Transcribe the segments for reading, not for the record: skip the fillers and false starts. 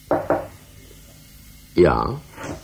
Ja?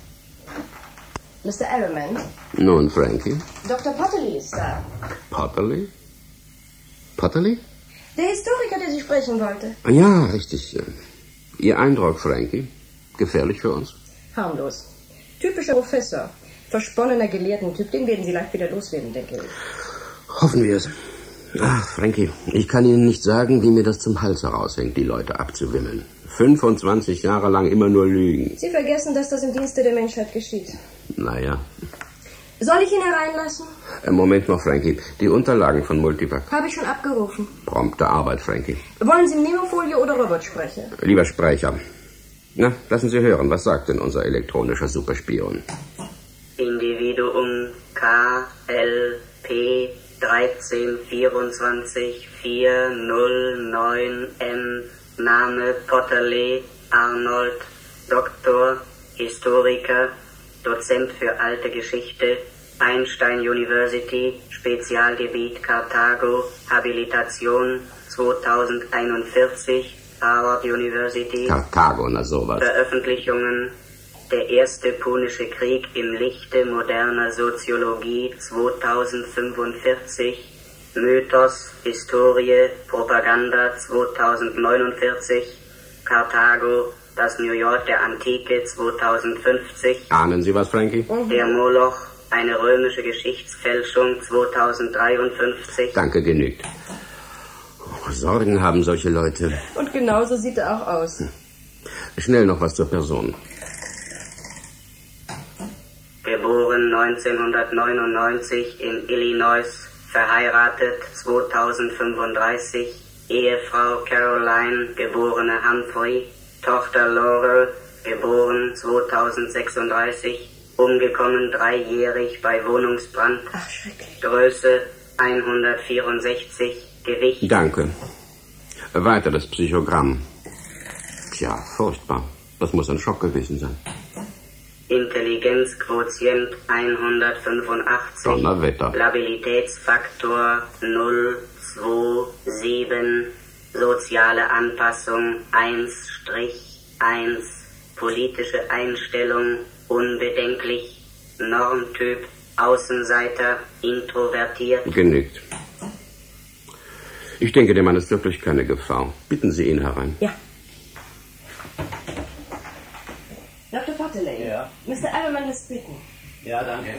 Mr. Arrowman? Nun, Frankie? Dr. Potterly ist da. Potterly? Potterly? Der Historiker, der Sie sprechen wollte. Ja, richtig. Ihr Eindruck, Frankie? Gefährlich für uns? Harmlos. Typischer Professor. Versponnener Gelehrtentyp. Den werden Sie leicht wieder loswerden, denke ich. Hoffen wir es. Ach, Frankie, ich kann Ihnen nicht sagen, wie mir das zum Hals heraushängt, die Leute abzuwimmeln. 25 Jahre lang immer nur lügen. Sie vergessen, dass das im Dienste der Menschheit geschieht. Naja. Soll ich ihn hereinlassen? Moment noch, Frankie. Die Unterlagen von Multivac. Habe ich schon abgerufen. Prompte Arbeit, Frankie. Wollen Sie Nemofolie oder Robotsprecher? Lieber Sprecher. Na, lassen Sie hören, was sagt denn unser elektronischer Superspion? Individuum KLP 1324 409 M. Name Potterly Arnold, Doktor, Historiker, Dozent für alte Geschichte, Einstein University, Spezialgebiet Karthago, Habilitation 2041, Harvard University. Karthago, na sowas. Veröffentlichungen: Der erste Punische Krieg im Lichte moderner Soziologie 2045, Mythos, Historie, Propaganda 2049, Karthago, das New York der Antike 2050. Ahnen Sie was, Frankie? Der Moloch, eine römische Geschichtsfälschung 2053. Danke, genügt. Sorgen haben solche Leute. Und genauso sieht er auch aus. Schnell noch was zur Person. Geboren 1999 in Illinois, verheiratet 2035, Ehefrau Caroline, geborene Humphrey, Tochter Laurel, geboren 2036, umgekommen 3-jährig bei Wohnungsbrand. Ach, schrecklich. Größe 164, Gewicht. Danke. Weiter das Psychogramm. Tja, furchtbar. Das muss ein Schock gewesen sein. Intelligenzquotient 185. Donnerwetter. Labilitätsfaktor 027. Soziale Anpassung 1-1. Politische Einstellung unbedenklich. Normtyp Außenseiter, introvertiert. Genügt. Ich denke, dem Mann ist wirklich keine Gefahr. Bitten Sie ihn herein. Ja. Dr. Potterly. Ja. Mr. Arrowman lässt bitten. Ja, danke.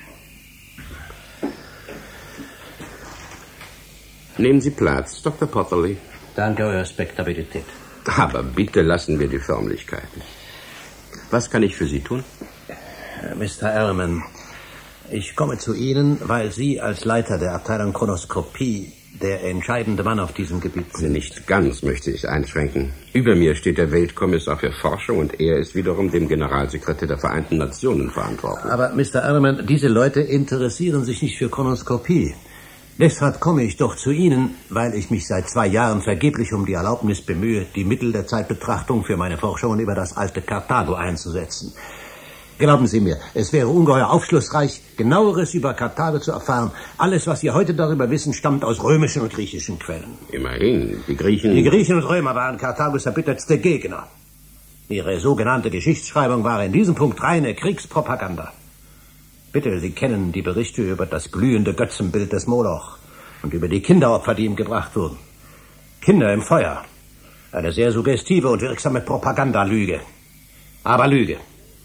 Nehmen Sie Platz, Dr. Potterly. Danke, Euer Respektabilität. Aber bitte lassen wir die Förmlichkeiten. Was kann ich für Sie tun? Mr. Arrowman, ich komme zu Ihnen, weil Sie als Leiter der Abteilung Chronoskopie der entscheidende Mann auf diesem Gebiet sind. Nicht ganz, möchte ich einschränken. Über mir steht der Weltkommissar für Forschung und er ist wiederum dem Generalsekretär der Vereinten Nationen verantwortlich. Aber, Mr. Arrowman, diese Leute interessieren sich nicht für Chronoskopie. Deshalb komme ich doch zu Ihnen, weil ich mich seit 2 Jahren vergeblich um die Erlaubnis bemühe, die Mittel der Zeitbetrachtung für meine Forschungen über das alte Karthago einzusetzen. Glauben Sie mir, es wäre ungeheuer aufschlussreich, Genaueres über Karthago zu erfahren. Alles, was Sie heute darüber wissen, stammt aus römischen und griechischen Quellen. Immerhin, die Griechen... Die Griechen und Römer waren Karthagos erbittertste Gegner. Ihre sogenannte Geschichtsschreibung war in diesem Punkt reine Kriegspropaganda. Bitte, Sie kennen die Berichte über das glühende Götzenbild des Moloch und über die Kinderopfer, die ihm gebracht wurden. Kinder im Feuer. Eine sehr suggestive und wirksame Propagandalüge. Aber Lüge.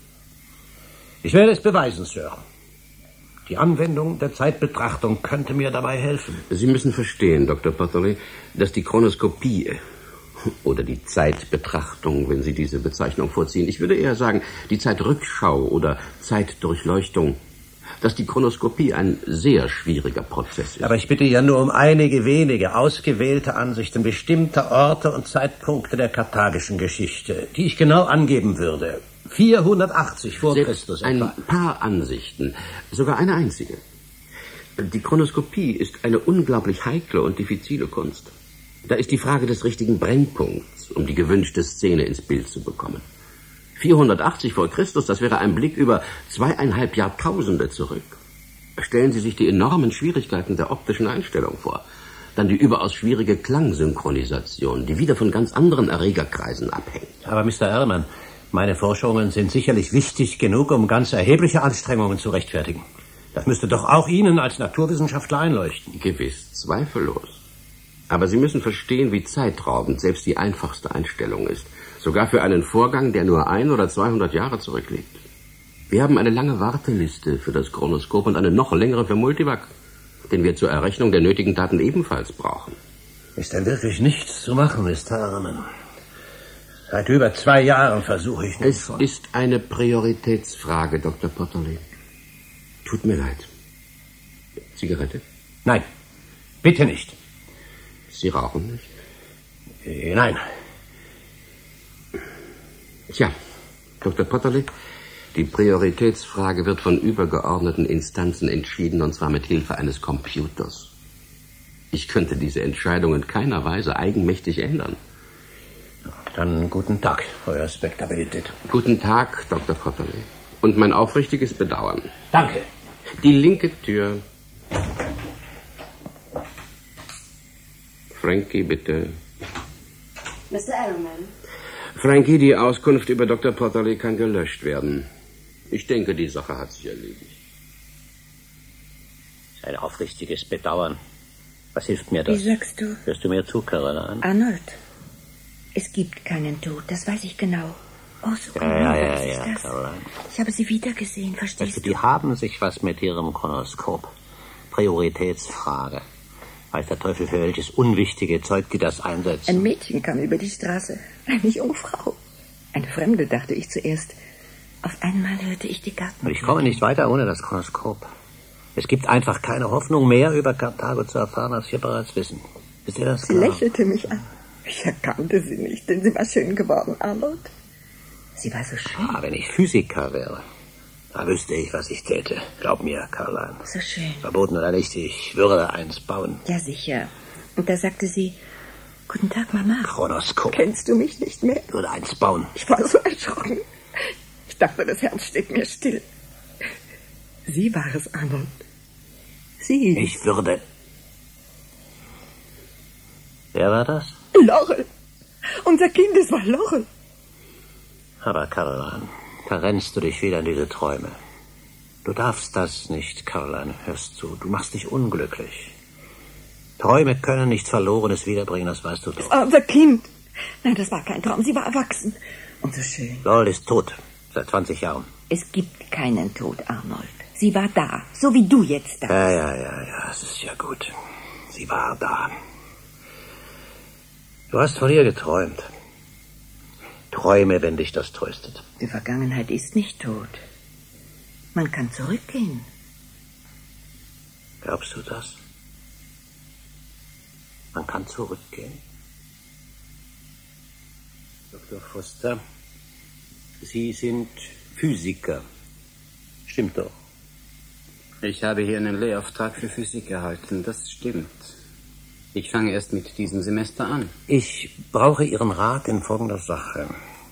Ich werde es beweisen, Sir. Die Anwendung der Zeitbetrachtung könnte mir dabei helfen. Sie müssen verstehen, Dr. Potterly, dass die Chronoskopie oder die Zeitbetrachtung, wenn Sie diese Bezeichnung vorziehen, ich würde eher sagen, die Zeitrückschau oder Zeitdurchleuchtung, dass die Chronoskopie ein sehr schwieriger Prozess ist. Aber ich bitte ja nur um einige wenige ausgewählte Ansichten bestimmter Orte und Zeitpunkte der karthagischen Geschichte, die ich genau angeben würde. 480 vor Christus etwa. Ein paar Ansichten, sogar eine einzige. Die Chronoskopie ist eine unglaublich heikle und diffizile Kunst. Da ist die Frage des richtigen Brennpunkts, um die gewünschte Szene ins Bild zu bekommen. 480 vor Christus, das wäre ein Blick über 2,5 Jahrtausende zurück. Stellen Sie sich die enormen Schwierigkeiten der optischen Einstellung vor. Dann die überaus schwierige Klangsynchronisation, die wieder von ganz anderen Erregerkreisen abhängt. Aber Mr. Ehrmann, meine Forschungen sind sicherlich wichtig genug, um ganz erhebliche Anstrengungen zu rechtfertigen. Das müsste doch auch Ihnen als Naturwissenschaftler einleuchten. Gewiss, zweifellos. Aber Sie müssen verstehen, wie zeitraubend selbst die einfachste Einstellung ist. Sogar für einen Vorgang, der nur 100 oder 200 Jahre zurückliegt. Wir haben eine lange Warteliste für das Chronoskop und eine noch längere für Multivac, den wir zur Errechnung der nötigen Daten ebenfalls brauchen. Ist denn wirklich nichts zu machen, Mr. Ehrmann? Seit über 2 Jahren versuche ich nichts. Es ist eine Prioritätsfrage, Dr. Potterly. Tut mir leid. Zigarette? Nein, bitte nicht. Sie rauchen nicht? Nein. Tja, Dr. Potterly, die Prioritätsfrage wird von übergeordneten Instanzen entschieden, und zwar mit Hilfe eines Computers. Ich könnte diese Entscheidung in keiner Weise eigenmächtig ändern. Dann guten Tag, Euer Respektabilität. Guten Tag, Dr. Potterly. Und mein aufrichtiges Bedauern. Danke. Die linke Tür. Frankie, bitte. Mr. Ehrman. Frankie, die Auskunft über Dr. Potterly kann gelöscht werden. Ich denke, die Sache hat sich erledigt. Ein aufrichtiges Bedauern. Was hilft mir das? Wie sagst du? Hörst du mir zu, Caroline? Arnold, es gibt keinen Tod, das weiß ich genau. Oh, so Ja, das. Caroline. Ich habe sie wiedergesehen, verstehst du? Die haben sich was mit ihrem Chronoskop. Prioritätsfrage. Weiß der Teufel, für welches unwichtige Zeug die das einsetzen. Ein Mädchen kam über die Straße, eine junge Frau. Eine Fremde, dachte ich zuerst. Auf einmal hörte ich die Garten. Ich komme nicht weiter ohne das Chronoskop. Es gibt einfach keine Hoffnung mehr über Karthago zu erfahren, als wir bereits wissen. Ist dir das Sie klar? lächelte mich an. Ich erkannte sie nicht, denn sie war schön geworden, Arnold. Sie war so schön. Wenn ich Physiker wäre, da wüsste ich, was ich täte. Glaub mir, Caroline. So schön. Verboten oder nicht, ich würde eins bauen. Ja, sicher. Und da sagte sie, guten Tag, Mama. Chronoskop. Kennst du mich nicht mehr? Ich würde eins bauen. Ich war so erschrocken. Ich dachte, das Herz steht mir still. Sie war es, Arnold. Sie. Ich würde... Wer war das? Laurel. Unser Kind, es war Laurel. Aber Caroline, da rennst du dich wieder in diese Träume. Du darfst das nicht, Caroline, hörst du. Du machst dich unglücklich. Träume können nichts Verlorenes wiederbringen, das weißt du doch. Es war unser Kind. Nein, das war kein Traum. Sie war erwachsen. Und so schön. Laurel ist tot. Seit 20 Jahren. Es gibt keinen Tod, Arnold. Sie war da. So wie du jetzt da. Ja, es ist ja gut. Sie war da. Du hast von ihr geträumt. Träume, wenn dich das tröstet. Die Vergangenheit ist nicht tot. Man kann zurückgehen. Glaubst du das? Man kann zurückgehen. Dr. Foster, Sie sind Physiker. Stimmt doch. Ich habe hier einen Lehrauftrag für Physik erhalten, das stimmt. Ich fange erst mit diesem Semester an. Ich brauche Ihren Rat in folgender Sache.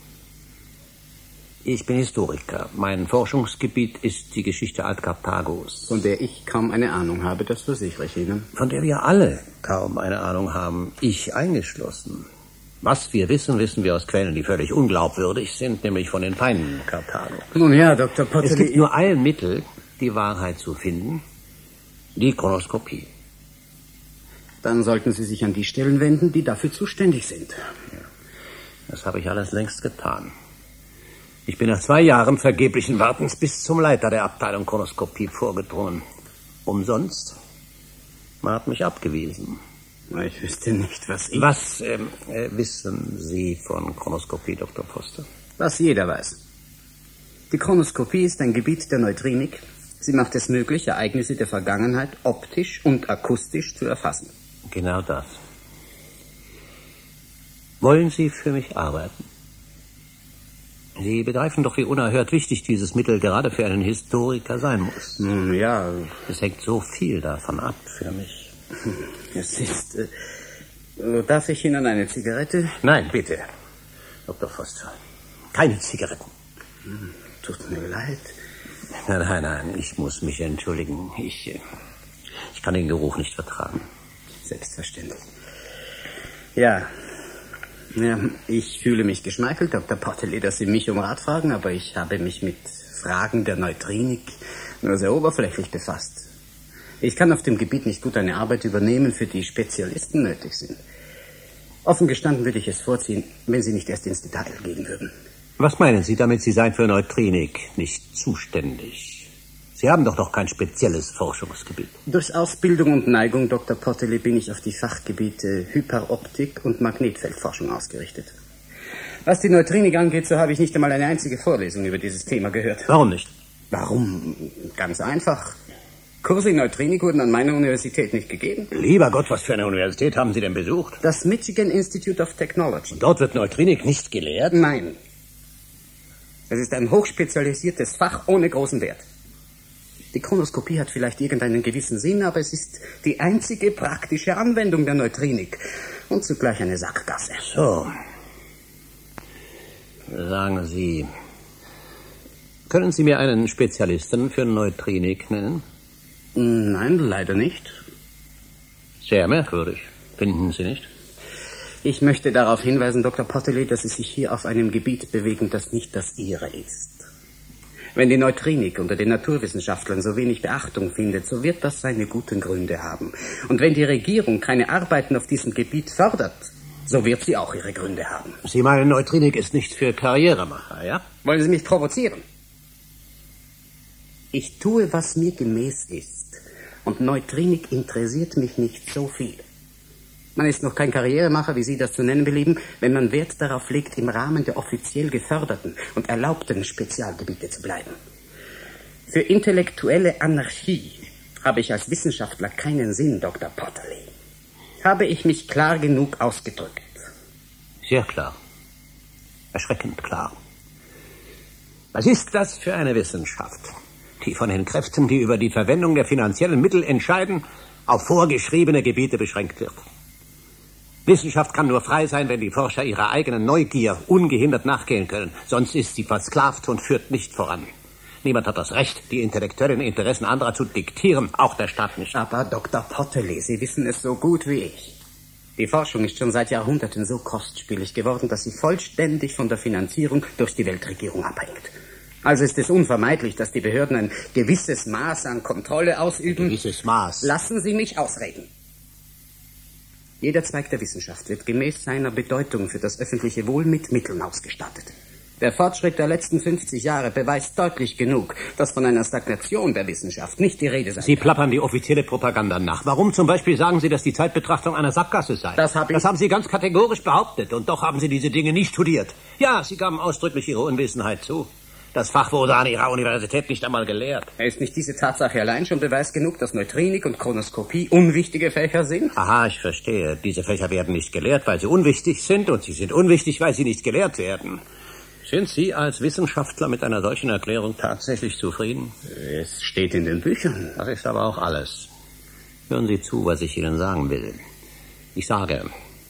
Ich bin Historiker. Mein Forschungsgebiet ist die Geschichte Altkarthagos. Von der ich kaum eine Ahnung habe, das versichere ich Ihnen. Von der wir alle kaum eine Ahnung haben, ich eingeschlossen. Was wir wissen, wissen wir aus Quellen, die völlig unglaubwürdig sind, nämlich von den Feinden Karthago. Nun ja, Dr. Potterly... Es gibt nur ein Mittel, die Wahrheit zu finden, die Chronoskopie. Dann sollten Sie sich an die Stellen wenden, die dafür zuständig sind. Ja, das habe ich alles längst getan. Ich bin nach 2 Jahren vergeblichen Wartens bis zum Leiter der Abteilung Chronoskopie vorgedrungen. Umsonst. Man hat mich abgewiesen. Ich wüsste nicht, was ich... Was wissen Sie von Chronoskopie, Dr. Foster? Was jeder weiß. Die Chronoskopie ist ein Gebiet der Neutrinik. Sie macht es möglich, Ereignisse der Vergangenheit optisch und akustisch zu erfassen. Genau das. Wollen Sie für mich arbeiten? Sie begreifen doch, wie unerhört wichtig dieses Mittel gerade für einen Historiker sein muss. Nun ja... Es hängt so viel davon ab für mich. Es ist... darf ich Ihnen eine Zigarette? Nein, bitte. Dr. Foster. Keine Zigaretten. Tut mir leid. Nein, ich muss mich entschuldigen. Ich kann den Geruch nicht vertragen. Selbstverständlich. Ja, ich fühle mich geschmeichelt, Dr. Portely, dass Sie mich um Rat fragen, aber ich habe mich mit Fragen der Neutrinik nur sehr oberflächlich befasst. Ich kann auf dem Gebiet nicht gut eine Arbeit übernehmen, für die Spezialisten nötig sind. Offen gestanden würde ich es vorziehen, wenn Sie nicht erst ins Detail gehen würden. Was meinen Sie damit, Sie seien für Neutrinik nicht zuständig? Sie haben doch noch kein spezielles Forschungsgebiet. Durch Ausbildung und Neigung, Dr. Portely, bin ich auf die Fachgebiete Hyperoptik und Magnetfeldforschung ausgerichtet. Was die Neutrinik angeht, so habe ich nicht einmal eine einzige Vorlesung über dieses Thema gehört. Warum nicht? Warum? Ganz einfach. Kurse in Neutrinik wurden an meiner Universität nicht gegeben. Lieber Gott, was für eine Universität haben Sie denn besucht? Das Michigan Institute of Technology. Und dort wird Neutrinik nicht gelehrt? Nein. Es ist ein hochspezialisiertes Fach ohne großen Wert. Die Chronoskopie hat vielleicht irgendeinen gewissen Sinn, aber es ist die einzige praktische Anwendung der Neutrinik und zugleich eine Sackgasse. So. Sagen Sie, können Sie mir einen Spezialisten für Neutrinik nennen? Nein, leider nicht. Sehr merkwürdig, finden Sie nicht? Ich möchte darauf hinweisen, Dr. Portely, dass Sie sich hier auf einem Gebiet bewegen, das nicht das Ihre ist. Wenn die Neutrinik unter den Naturwissenschaftlern so wenig Beachtung findet, so wird das seine guten Gründe haben. Und wenn die Regierung keine Arbeiten auf diesem Gebiet fördert, so wird sie auch ihre Gründe haben. Sie meinen, Neutrinik ist nicht für Karrieremacher, ja? Wollen Sie mich provozieren? Ich tue, was mir gemäß ist. Und Neutrinik interessiert mich nicht so viel. Man ist noch kein Karrieremacher, wie Sie das zu nennen belieben, wenn man Wert darauf legt, im Rahmen der offiziell geförderten und erlaubten Spezialgebiete zu bleiben. Für intellektuelle Anarchie habe ich als Wissenschaftler keinen Sinn, Dr. Portely. Habe ich mich klar genug ausgedrückt? Sehr klar. Erschreckend klar. Was ist das für eine Wissenschaft, die von den Kräften, die über die Verwendung der finanziellen Mittel entscheiden, auf vorgeschriebene Gebiete beschränkt wird? Wissenschaft kann nur frei sein, wenn die Forscher ihrer eigenen Neugier ungehindert nachgehen können. Sonst ist sie versklavt und führt nicht voran. Niemand hat das Recht, die intellektuellen Interessen anderer zu diktieren, auch der Staat nicht. Aber Dr. Portely, Sie wissen es so gut wie ich. Die Forschung ist schon seit Jahrhunderten so kostspielig geworden, dass sie vollständig von der Finanzierung durch die Weltregierung abhängt. Also ist es unvermeidlich, dass die Behörden ein gewisses Maß an Kontrolle ausüben. Ein gewisses Maß? Lassen Sie mich ausreden. Jeder Zweig der Wissenschaft wird gemäß seiner Bedeutung für das öffentliche Wohl mit Mitteln ausgestattet. Der Fortschritt der letzten 50 Jahre beweist deutlich genug, dass von einer Stagnation der Wissenschaft nicht die Rede sein kann. Sie plappern die offizielle Propaganda nach. Warum zum Beispiel sagen Sie, dass die Zeitbetrachtung eine Sackgasse sei? Das haben Sie ganz kategorisch behauptet. Und doch haben Sie diese Dinge nicht studiert. Ja, Sie gaben ausdrücklich Ihre Unwissenheit zu. Das Fach wurde an Ihrer Universität nicht einmal gelehrt. Ist nicht diese Tatsache allein schon Beweis genug, dass Neutrinik und Chronoskopie unwichtige Fächer sind? Aha, ich verstehe. Diese Fächer werden nicht gelehrt, weil sie unwichtig sind, und sie sind unwichtig, weil sie nicht gelehrt werden. Sind Sie als Wissenschaftler mit einer solchen Erklärung tatsächlich zufrieden? Es steht in den Büchern. Das ist aber auch alles. Hören Sie zu, was ich Ihnen sagen will. Ich sage,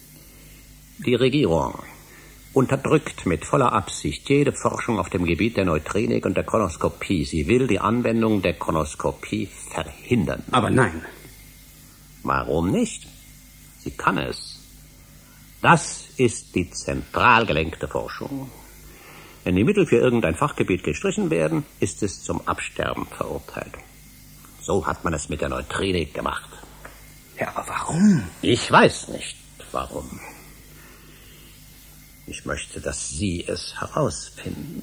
die Regierung unterdrückt mit voller Absicht jede Forschung auf dem Gebiet der Neutrinik und der Chronoskopie. Sie will die Anwendung der Chronoskopie verhindern. Aber nein. Warum nicht? Sie kann es. Das ist die zentral gelenkte Forschung. Wenn die Mittel für irgendein Fachgebiet gestrichen werden, ist es zum Absterben verurteilt. So hat man es mit der Neutrinik gemacht. Ja, aber warum? Ich weiß nicht, warum. Ich möchte, dass Sie es herausfinden.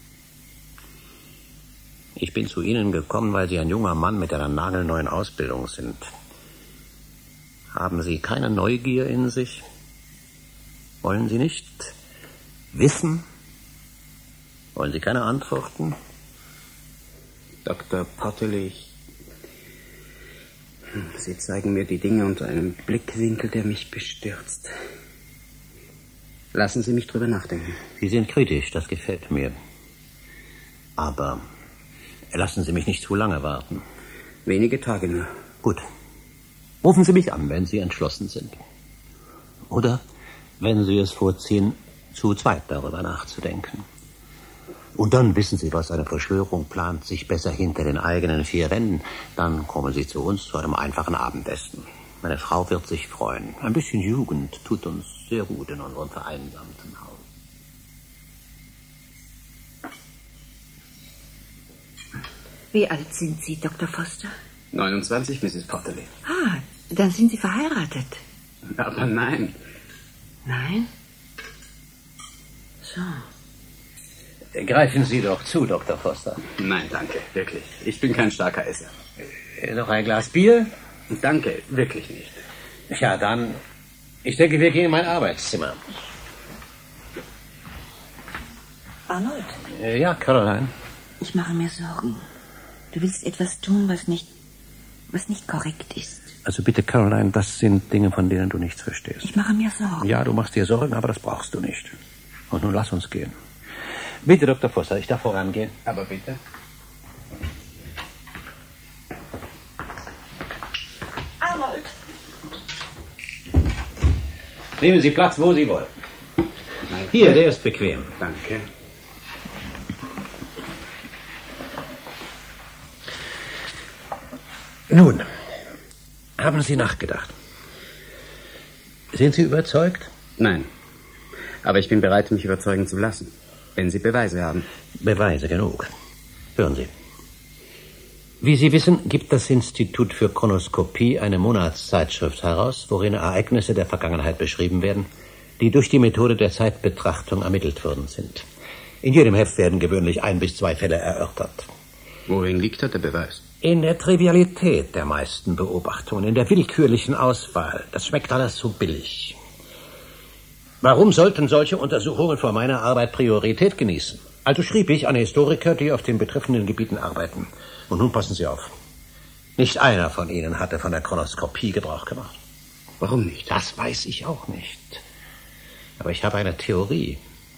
Ich bin zu Ihnen gekommen, weil Sie ein junger Mann mit einer nagelneuen Ausbildung sind. Haben Sie keine Neugier in sich? Wollen Sie nicht wissen? Wollen Sie keine Antworten? Dr. Portely, Sie zeigen mir die Dinge unter einem Blickwinkel, der mich bestürzt. Lassen Sie mich drüber nachdenken. Sie sind kritisch, das gefällt mir. Aber lassen Sie mich nicht zu lange warten. Wenige Tage nur. Gut. Rufen Sie mich an, wenn Sie entschlossen sind. Oder, wenn Sie es vorziehen, zu zweit darüber nachzudenken. Und dann wissen Sie, was eine Verschwörung plant, sich besser hinter den eigenen vier Wänden. Dann kommen Sie zu uns zu einem einfachen Abendessen. Meine Frau wird sich freuen. Ein bisschen Jugend tut uns sehr gut in unserem vereinsamten Haus. Wie alt sind Sie, Dr. Foster? 29, Mrs. Potterly. Ah, dann sind Sie verheiratet. Aber nein. Nein? So. Greifen Sie doch zu, Dr. Foster. Nein, danke, wirklich. Ich bin kein starker Esser. Noch ein Glas Bier? Danke, wirklich nicht. Ja, dann, ich denke, wir gehen in mein Arbeitszimmer. Arnold? Ja, Caroline. Ich mache mir Sorgen. Du willst etwas tun, was nicht korrekt ist. Also bitte, Caroline, das sind Dinge, von denen du nichts verstehst. Ich mache mir Sorgen. Ja, du machst dir Sorgen, aber das brauchst du nicht. Und nun lass uns gehen. Bitte, Dr. Foster, ich darf vorangehen. Aber bitte. Arnold! Nehmen Sie Platz, wo Sie wollen. Hier, der ist bequem. Danke. Nun, haben Sie nachgedacht? Sind Sie überzeugt? Nein. Aber ich bin bereit, mich überzeugen zu lassen, wenn Sie Beweise haben. Beweise genug. Hören Sie. Wie Sie wissen, gibt das Institut für Chronoskopie eine Monatszeitschrift heraus, worin Ereignisse der Vergangenheit beschrieben werden, die durch die Methode der Zeitbetrachtung ermittelt worden sind. In jedem Heft werden gewöhnlich 1 bis 2 Fälle erörtert. Worin liegt da der Beweis? In der Trivialität der meisten Beobachtungen, in der willkürlichen Auswahl. Das schmeckt alles so billig. Warum sollten solche Untersuchungen vor meiner Arbeit Priorität genießen? Also schrieb ich an Historiker, die auf den betreffenden Gebieten arbeiten. Und nun passen Sie auf. Nicht einer von Ihnen hatte von der Chronoskopie Gebrauch gemacht. Warum nicht? Das weiß ich auch nicht. Aber ich habe eine Theorie.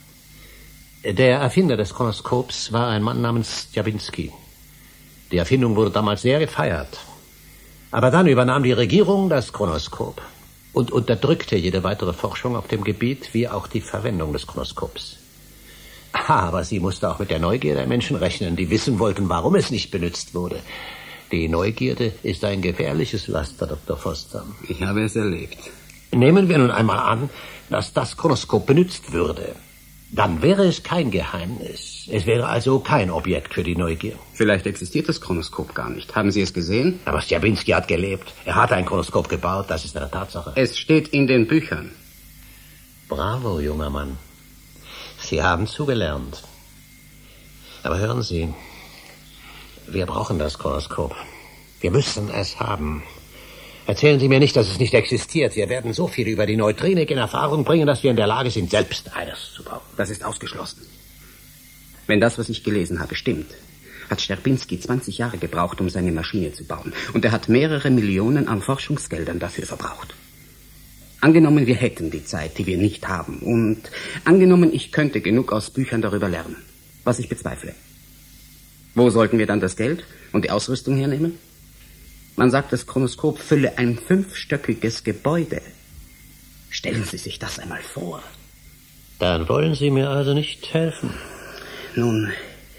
Der Erfinder des Chronoskops war ein Mann namens Stjabinski. Die Erfindung wurde damals sehr gefeiert. Aber dann übernahm die Regierung das Chronoskop und unterdrückte jede weitere Forschung auf dem Gebiet, wie auch die Verwendung des Chronoskops. Aber sie musste auch mit der Neugier der Menschen rechnen, die wissen wollten, warum es nicht benutzt wurde. Die Neugierde ist ein gefährliches Laster, Dr. Foster. Ich habe es erlebt. Nehmen wir nun einmal an, dass das Chronoskop benutzt würde. Dann wäre es kein Geheimnis. Es wäre also kein Objekt für die Neugier. Vielleicht existiert das Chronoskop gar nicht. Haben Sie es gesehen? Aber Stjabinski hat gelebt. Er hat ein Chronoskop gebaut, das ist eine Tatsache. Es steht in den Büchern. Bravo, junger Mann. Sie haben zugelernt. Aber hören Sie, wir brauchen das Chronoskop. Wir müssen es haben. Erzählen Sie mir nicht, dass es nicht existiert. Wir werden so viel über die Neutrinik in Erfahrung bringen, dass wir in der Lage sind, selbst eines zu bauen. Das ist ausgeschlossen. Wenn das, was ich gelesen habe, stimmt, hat Stjabinski 20 Jahre gebraucht, um seine Maschine zu bauen. Und er hat mehrere Millionen an Forschungsgeldern dafür verbraucht. Angenommen, wir hätten die Zeit, die wir nicht haben. Und angenommen, ich könnte genug aus Büchern darüber lernen. Was ich bezweifle. Wo sollten wir dann das Geld und die Ausrüstung hernehmen? Man sagt, das Chronoskop fülle ein 5-stöckiges Gebäude. Stellen Sie sich das einmal vor. Dann wollen Sie mir also nicht helfen. Nun,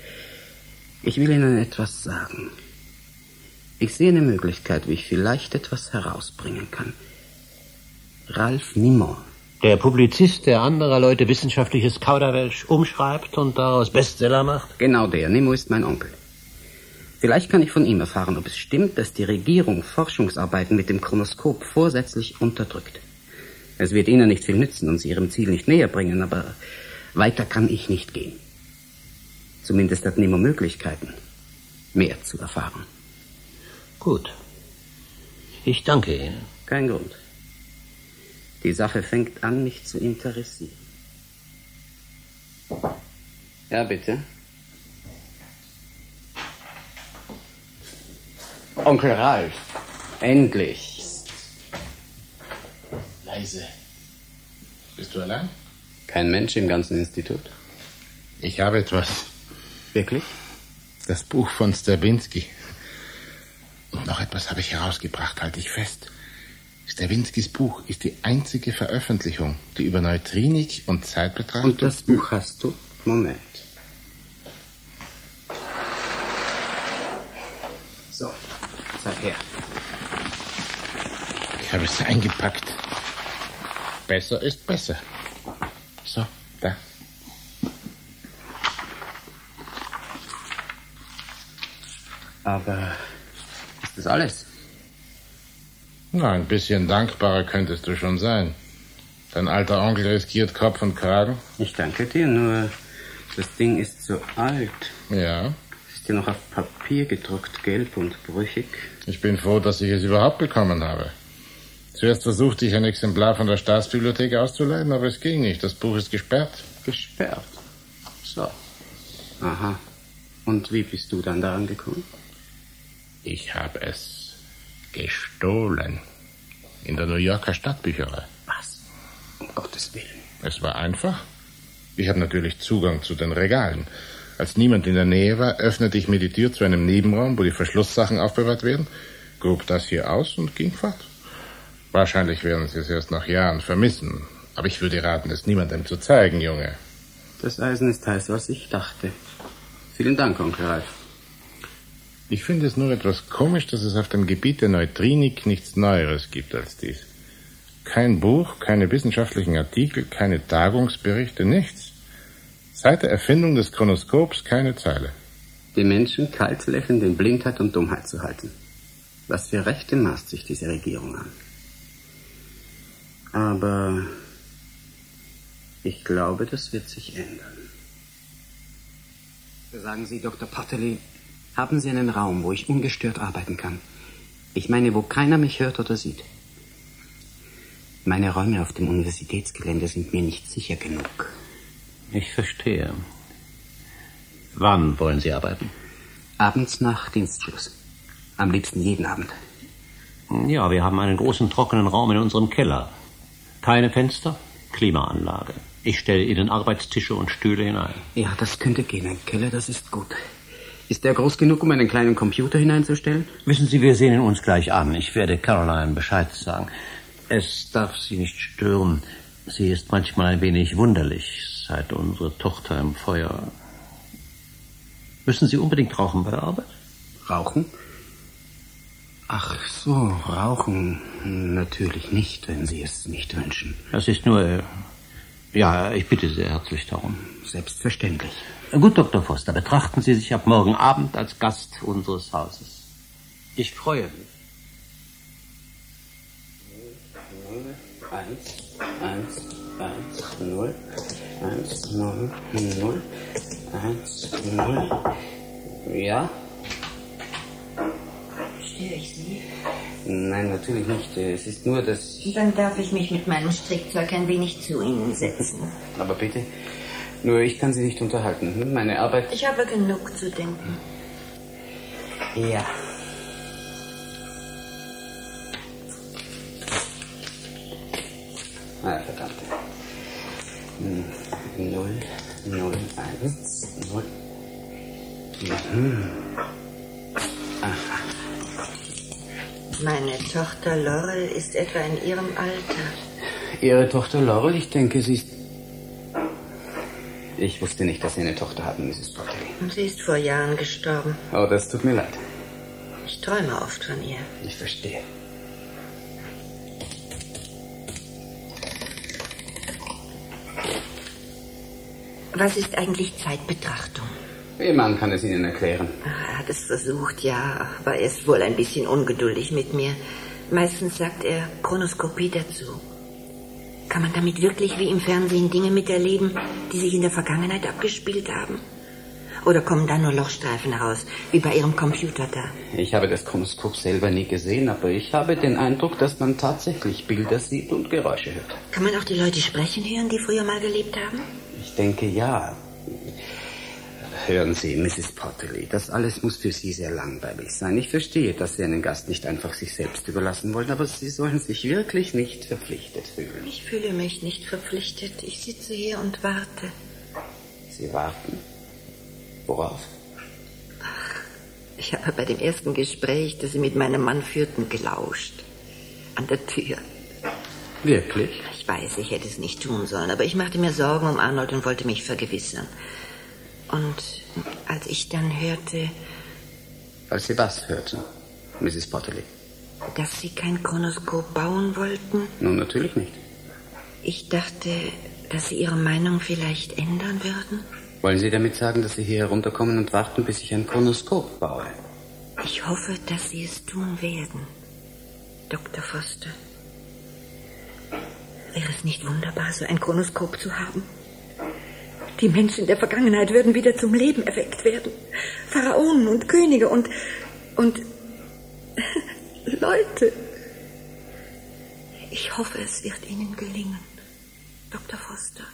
ich will Ihnen etwas sagen. Ich sehe eine Möglichkeit, wie ich vielleicht etwas herausbringen kann. Ralph Nimmo. Der Publizist, der anderer Leute wissenschaftliches Kauderwelsch umschreibt und daraus Bestseller macht? Genau der. Nimmo ist mein Onkel. Vielleicht kann ich von ihm erfahren, ob es stimmt, dass die Regierung Forschungsarbeiten mit dem Chronoskop vorsätzlich unterdrückt. Es wird Ihnen nicht viel nützen und Sie Ihrem Ziel nicht näher bringen, aber weiter kann ich nicht gehen. Zumindest hat Nimmo Möglichkeiten, mehr zu erfahren. Gut. Ich danke Ihnen. Kein Grund. Die Sache fängt an, mich zu interessieren. Ja, bitte. Onkel Ralf, endlich. Leise. Bist du allein? Kein Mensch im ganzen Institut. Ich habe etwas. Wirklich? Das Buch von Stjabinski. Und noch etwas habe ich herausgebracht, halte ich fest. Stjabinskis Buch ist die einzige Veröffentlichung, die über Neutrinik und Zeitbetrachtung... Und das Buch hast du? Moment. So, zeig her. Ich habe es eingepackt. Besser ist besser. So, da. Aber ist das alles? Na, ein bisschen dankbarer könntest du schon sein. Dein alter Onkel riskiert Kopf und Kragen. Ich danke dir, nur das Ding ist so alt. Ja. Es ist ja noch auf Papier gedruckt, gelb und brüchig. Ich bin froh, dass ich es überhaupt bekommen habe. Zuerst versuchte ich, ein Exemplar von der Staatsbibliothek auszuleihen, aber es ging nicht. Das Buch ist gesperrt. Gesperrt? So. Aha. Und wie bist du dann daran gekommen? Ich habe es gestohlen. In der New Yorker Stadtbücherei. Was? Um Gottes Willen. Es war einfach. Ich habe natürlich Zugang zu den Regalen. Als niemand in der Nähe war, öffnete ich mir die Tür zu einem Nebenraum, wo die Verschlusssachen aufbewahrt werden, grub das hier aus und ging fort. Wahrscheinlich werden Sie es erst nach Jahren vermissen. Aber ich würde raten, es niemandem zu zeigen, Junge. Das Eisen ist heißer, als ich dachte. Vielen Dank, Onkel Ralf. Ich finde es nur etwas komisch, dass es auf dem Gebiet der Neutrinik nichts Neueres gibt als dies. Kein Buch, keine wissenschaftlichen Artikel, keine Tagungsberichte, nichts. Seit der Erfindung des Chronoskops keine Zeile. Die Menschen kalt lächelnd in Blindheit und Dummheit zu halten. Was für Rechte maßt sich diese Regierung an? Aber ich glaube, das wird sich ändern. Sagen Sie, Dr. Potterly, haben Sie einen Raum, wo ich ungestört arbeiten kann? Ich meine, wo keiner mich hört oder sieht. Meine Räume auf dem Universitätsgelände sind mir nicht sicher genug. Ich verstehe. Wann wollen Sie arbeiten? Abends nach Dienstschluss. Am liebsten jeden Abend. Ja, wir haben einen großen trockenen Raum in unserem Keller. Keine Fenster, Klimaanlage. Ich stelle Ihnen Arbeitstische und Stühle hinein. Ja, das könnte gehen. Ein Keller, das ist gut. Ist der groß genug, um einen kleinen Computer hineinzustellen? Wissen Sie, wir sehen ihn uns gleich an. Ich werde Caroline Bescheid sagen. Es darf Sie nicht stören. Sie ist manchmal ein wenig wunderlich, seit unsere Tochter im Feuer... Müssen Sie unbedingt rauchen bei der Arbeit? Rauchen? Ach so, rauchen. Natürlich nicht, wenn Sie es nicht wünschen. Das ist nur... Ja, ich bitte sehr herzlich darum. Selbstverständlich. Gut, Dr. Foster, betrachten Sie sich ab morgen Abend als Gast unseres Hauses. Ich freue mich. 1, 0, 1, 0, 0, 1, 0. Ja? Störe ich Sie? Nein, natürlich nicht. Es ist nur, dass... Dann darf ich mich mit meinem Strickzeug ein wenig zu Ihnen setzen. Aber bitte, nur ich kann Sie nicht unterhalten. Meine Arbeit... Ich habe genug zu denken. Ja. Ah, verdammt. 0, 0, 1, 0. Aha. Meine Tochter Laurel ist etwa in Ihrem Alter. Ihre Tochter Laurel? Ich denke, sie ist... Ich wusste nicht, dass Sie eine Tochter haben, Mrs. Potterly. Sie ist vor Jahren gestorben. Oh, das tut mir leid. Ich träume oft von ihr. Ich verstehe. Was ist eigentlich Zeitbetrachtung? Ihr Mann kann es Ihnen erklären. Er hat es versucht, ja, aber er ist wohl ein bisschen ungeduldig mit mir. Meistens sagt er Chronoskopie dazu. Kann man damit wirklich wie im Fernsehen Dinge miterleben, die sich in der Vergangenheit abgespielt haben? Oder kommen da nur Lochstreifen heraus, wie bei Ihrem Computer da? Ich habe das Chronoskop selber nie gesehen, aber ich habe den Eindruck, dass man tatsächlich Bilder sieht und Geräusche hört. Kann man auch die Leute sprechen hören, die früher mal gelebt haben? Ich denke, ja. Hören Sie, Mrs. Potterly, das alles muss für Sie sehr langweilig sein. Ich verstehe, dass Sie einen Gast nicht einfach sich selbst überlassen wollen, aber Sie sollen sich wirklich nicht verpflichtet fühlen. Ich fühle mich nicht verpflichtet. Ich sitze hier und warte. Sie warten? Worauf? Ich habe bei dem ersten Gespräch, das Sie mit meinem Mann führten, gelauscht. An der Tür. Wirklich? Ich weiß, ich hätte es nicht tun sollen, aber ich machte mir Sorgen um Arnold und wollte mich vergewissern. Und als ich dann hörte... Als Sie was hörten, Mrs. Potterly? dass Sie kein Chronoskop bauen wollten? Nun, natürlich nicht. Ich dachte, dass Sie Ihre Meinung vielleicht ändern würden. Wollen Sie damit sagen, dass Sie hier herunterkommen und warten, bis ich ein Chronoskop baue? Ich hoffe, dass Sie es tun werden, Dr. Foster. Wäre es nicht wunderbar, so ein Chronoskop zu haben? Die Menschen der Vergangenheit würden wieder zum Leben erweckt werden. Pharaonen und Könige und Leute. Ich hoffe, es wird Ihnen gelingen, Dr. Foster.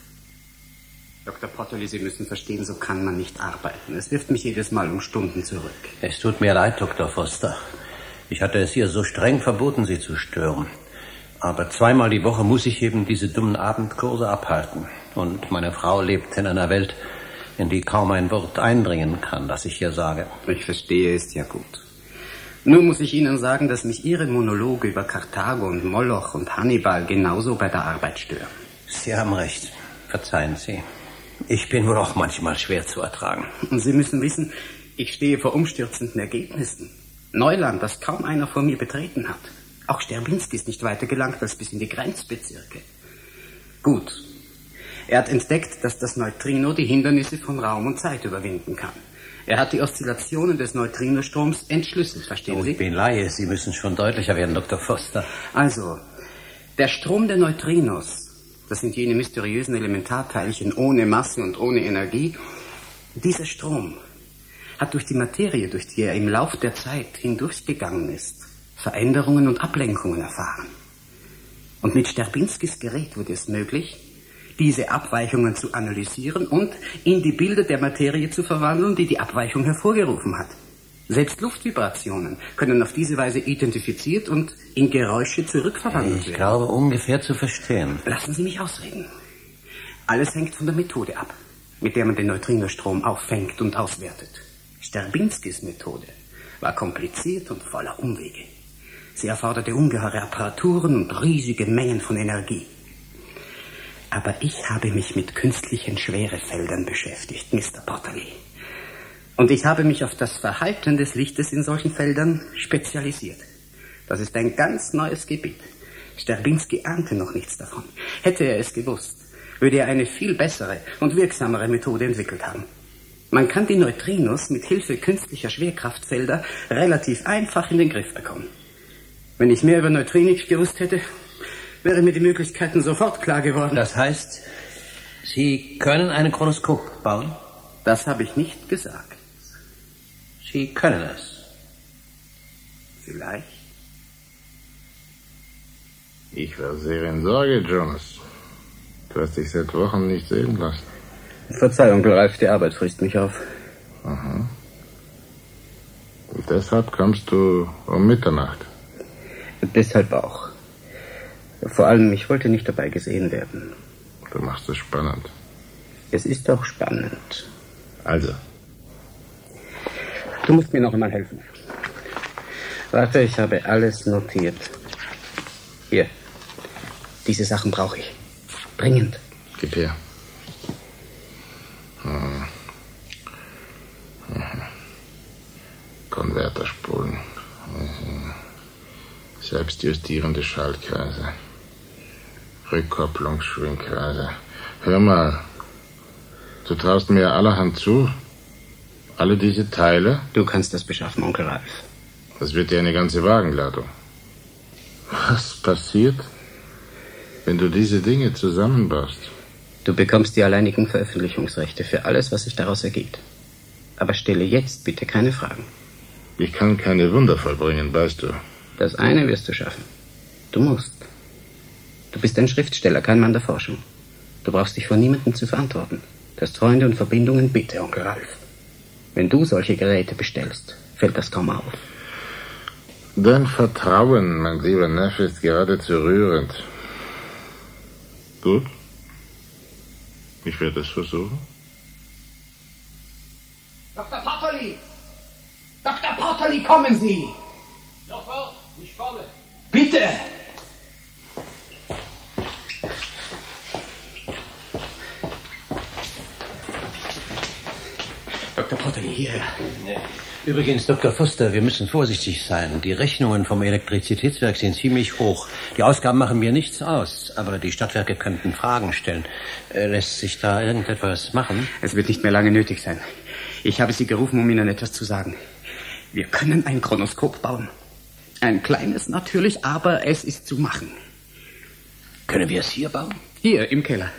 Dr. Potterly, Sie müssen verstehen, so kann man nicht arbeiten. Es wirft mich jedes Mal um Stunden zurück. Es tut mir leid, Dr. Foster. Ich hatte es hier so streng verboten, Sie zu stören. Aber 2-mal die Woche muss ich eben diese dummen Abendkurse abhalten. Und meine Frau lebt in einer Welt, in die kaum ein Wort eindringen kann, das ich hier sage. Ich verstehe, ist ja gut. Nur muss ich Ihnen sagen, dass mich Ihre Monologe über Karthago und Moloch und Hannibal genauso bei der Arbeit stören. Sie haben recht. Verzeihen Sie. Ich bin wohl auch manchmal schwer zu ertragen. Und Sie müssen wissen, ich stehe vor umstürzenden Ergebnissen. Neuland, das kaum einer vor mir betreten hat. Auch Sterbinski ist nicht weiter gelangt als bis in die Grenzbezirke. Gut. Er hat entdeckt, dass das Neutrino die Hindernisse von Raum und Zeit überwinden kann. Er hat die Oszillationen des Neutrinostroms entschlüsselt, verstehen Sie? Ich bin Laie, Sie müssen schon deutlicher werden, Dr. Foster. Also, der Strom der Neutrinos, das sind jene mysteriösen Elementarteilchen ohne Masse und ohne Energie, dieser Strom hat durch die Materie, durch die er im Lauf der Zeit hindurchgegangen ist, Veränderungen und Ablenkungen erfahren. Und mit Sterbinskis Gerät wurde es möglich, diese Abweichungen zu analysieren und in die Bilder der Materie zu verwandeln, die die Abweichung hervorgerufen hat. Selbst Luftvibrationen können auf diese Weise identifiziert und in Geräusche zurückverwandelt werden. Ich glaube, ungefähr zu verstehen. Lassen Sie mich ausreden. Alles hängt von der Methode ab, mit der man den Neutrinostrom auffängt und auswertet. Sterbinskis Methode war kompliziert und voller Umwege. Sie erforderte ungeheure Apparaturen und riesige Mengen von Energie. Aber ich habe mich mit künstlichen Schwerefeldern beschäftigt, Mr. Potterly. Und ich habe mich auf das Verhalten des Lichtes in solchen Feldern spezialisiert. Das ist ein ganz neues Gebiet. Sterbinski ahnte noch nichts davon. Hätte er es gewusst, würde er eine viel bessere und wirksamere Methode entwickelt haben. Man kann die Neutrinos mit Hilfe künstlicher Schwerkraftfelder relativ einfach in den Griff bekommen. Wenn ich mehr über Neutrinik gewusst hätte, wären mir die Möglichkeiten sofort klar geworden. Das heißt, Sie können ein Chronoskop bauen? Das habe ich nicht gesagt. Sie können es. Vielleicht. Ich war sehr in Sorge, Jonas. Du hast dich seit Wochen nicht sehen lassen. Verzeihung, Ralf, die Arbeit frisst mich auf. Aha. Und deshalb kommst du um Mitternacht? Deshalb auch. Vor allem, ich wollte nicht dabei gesehen werden. Du machst es spannend. Es ist auch spannend. Also. Du musst mir noch einmal helfen. Warte, ich habe alles notiert. Hier. Diese Sachen brauche ich. Dringend. Gib her. Konverterspulen. Selbstjustierende Schaltkreise. Rückkopplungsschwingkreise. Hör mal. Du traust mir allerhand zu. Alle diese Teile? Du kannst das beschaffen, Onkel Ralf. Das wird dir eine ganze Wagenladung. Was passiert, wenn du diese Dinge zusammenbaust? Du bekommst die alleinigen Veröffentlichungsrechte für alles, was sich daraus ergibt. Aber stelle jetzt bitte keine Fragen. Ich kann keine Wunder vollbringen, weißt du. Das eine wirst du schaffen. Du musst. Du bist ein Schriftsteller, kein Mann der Forschung. Du brauchst dich vor niemandem zu verantworten. Du hast Freunde und Verbindungen, bitte, Onkel Ralf. Wenn du solche Geräte bestellst, fällt das kaum auf. Dein Vertrauen, mein lieber Neffe, ist geradezu rührend. Gut. Ich werde es versuchen. Dr. Potterly! Dr. Potterly, kommen Sie! Sofort, ich komme. Bitte! Dr. Potterly, hierher. Übrigens, Dr. Foster, wir müssen vorsichtig sein. Die Rechnungen vom Elektrizitätswerk sind ziemlich hoch. Die Ausgaben machen mir nichts aus, aber die Stadtwerke könnten Fragen stellen. Lässt sich da irgendetwas machen? Es wird nicht mehr lange nötig sein. Ich habe Sie gerufen, um Ihnen etwas zu sagen. Wir können ein Chronoskop bauen. Ein kleines natürlich, aber es ist zu machen. Können wir es hier bauen? Hier, im Keller.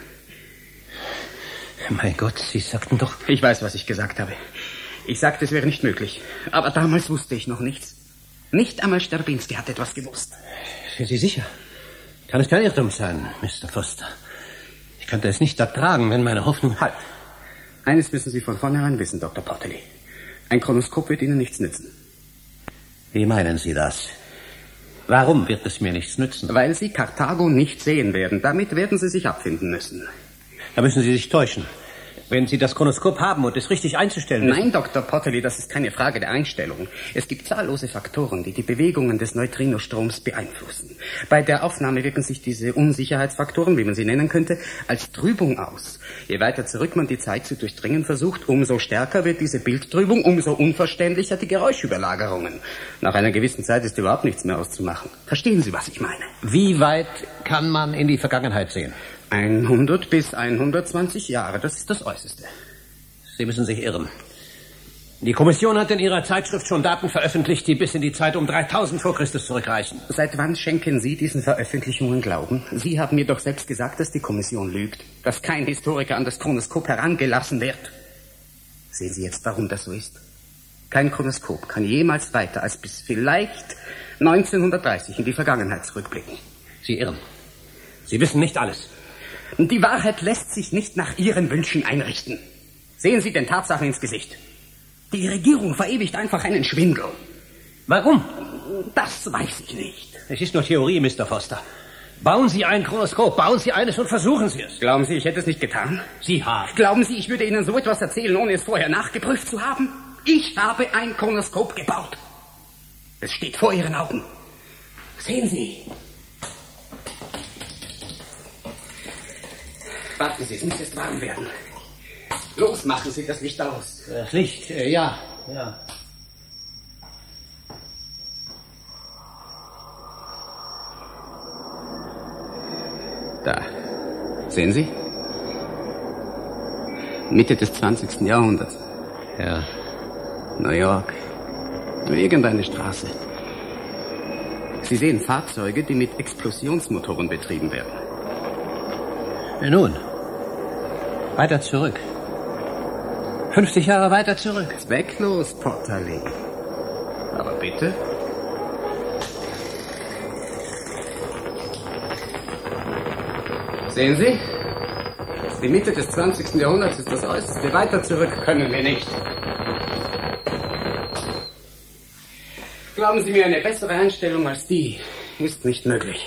Mein Gott, Sie sagten doch... Ich weiß, was ich gesagt habe. Ich sagte, es wäre nicht möglich. Aber damals wusste ich noch nichts. Nicht einmal Sterbinski hat etwas gewusst. Sind Sie sicher? Kann es kein Irrtum sein, Mr. Foster? Ich könnte es nicht ertragen, wenn meine Hoffnung... Halt! Eines müssen Sie von vornherein wissen, Dr. Potterly. Ein Chronoskop wird Ihnen nichts nützen. Wie meinen Sie das? Warum wird es mir nichts nützen? Weil Sie Karthago nicht sehen werden. Damit werden Sie sich abfinden müssen. Da müssen Sie sich täuschen. Wenn Sie das Chronoskop haben und es richtig einzustellen müssen... Nein, Dr. Potterly, das ist keine Frage der Einstellung. Es gibt zahllose Faktoren, die die Bewegungen des Neutrinostroms beeinflussen. Bei der Aufnahme wirken sich diese Unsicherheitsfaktoren, wie man sie nennen könnte, als Trübung aus. Je weiter zurück man die Zeit zu durchdringen versucht, umso stärker wird diese Bildtrübung, umso unverständlicher die Geräuschüberlagerungen. Nach einer gewissen Zeit ist überhaupt nichts mehr auszumachen. Verstehen Sie, was ich meine? Wie weit kann man in die Vergangenheit sehen? 100 bis 120 Jahre, das ist das Äußerste. Sie müssen sich irren. Die Kommission hat in ihrer Zeitschrift schon Daten veröffentlicht, die bis in die Zeit um 3000 vor Christus zurückreichen. Seit wann schenken Sie diesen Veröffentlichungen Glauben? Sie haben mir doch selbst gesagt, dass die Kommission lügt, dass kein Historiker an das Chronoskop herangelassen wird. Sehen Sie jetzt, warum das so ist? Kein Chronoskop kann jemals weiter als bis vielleicht 1930 in die Vergangenheit zurückblicken. Sie irren. Sie wissen nicht alles. Die Wahrheit lässt sich nicht nach Ihren Wünschen einrichten. Sehen Sie den Tatsachen ins Gesicht. Die Regierung verewigt einfach einen Schwindel. Warum? Das weiß ich nicht. Es ist nur Theorie, Mr. Foster. Bauen Sie ein Chronoskop, bauen Sie eines und versuchen Sie es. Glauben Sie, ich hätte es nicht getan? Sie haben. Glauben Sie, ich würde Ihnen so etwas erzählen, ohne es vorher nachgeprüft zu haben? Ich habe ein Chronoskop gebaut. Es steht vor Ihren Augen. Sehen Sie. Warten Sie, es muss jetzt warm werden. Los, machen Sie das Licht aus. Das Licht, ja. Da. Sehen Sie? Mitte des 20. Jahrhunderts. Ja. New York. Irgendeine Straße. Sie sehen Fahrzeuge, die mit Explosionsmotoren betrieben werden. Nun, weiter zurück. 50 Jahre weiter zurück. Zwecklos, Potterly. Aber bitte. Sehen Sie? Die Mitte des 20. Jahrhunderts ist das Äußerste. Weiter zurück können wir nicht. Glauben Sie mir, eine bessere Einstellung als die ist nicht möglich.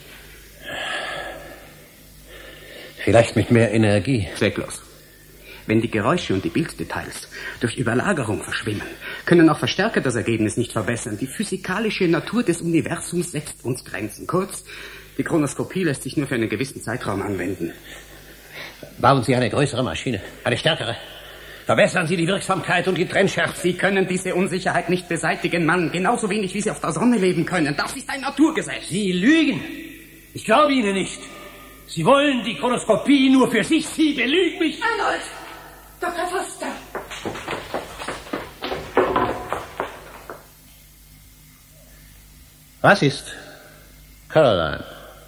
Vielleicht mit mehr Energie. Zwecklos. Wenn die Geräusche und die Bilddetails durch Überlagerung verschwimmen, können auch Verstärker das Ergebnis nicht verbessern. Die physikalische Natur des Universums setzt uns Grenzen. Kurz, die Chronoskopie lässt sich nur für einen gewissen Zeitraum anwenden. Bauen Sie eine größere Maschine, eine stärkere. Verbessern Sie die Wirksamkeit und die Trennschärfe. Sie können diese Unsicherheit nicht beseitigen, Mann. Genauso wenig, wie Sie auf der Sonne leben können. Das ist ein Naturgesetz. Sie lügen. Ich glaube Ihnen nicht. Sie wollen die Chronoskopie nur für sich. Sie belügen mich. Arnold! Dr. Foster! Was ist? Caroline.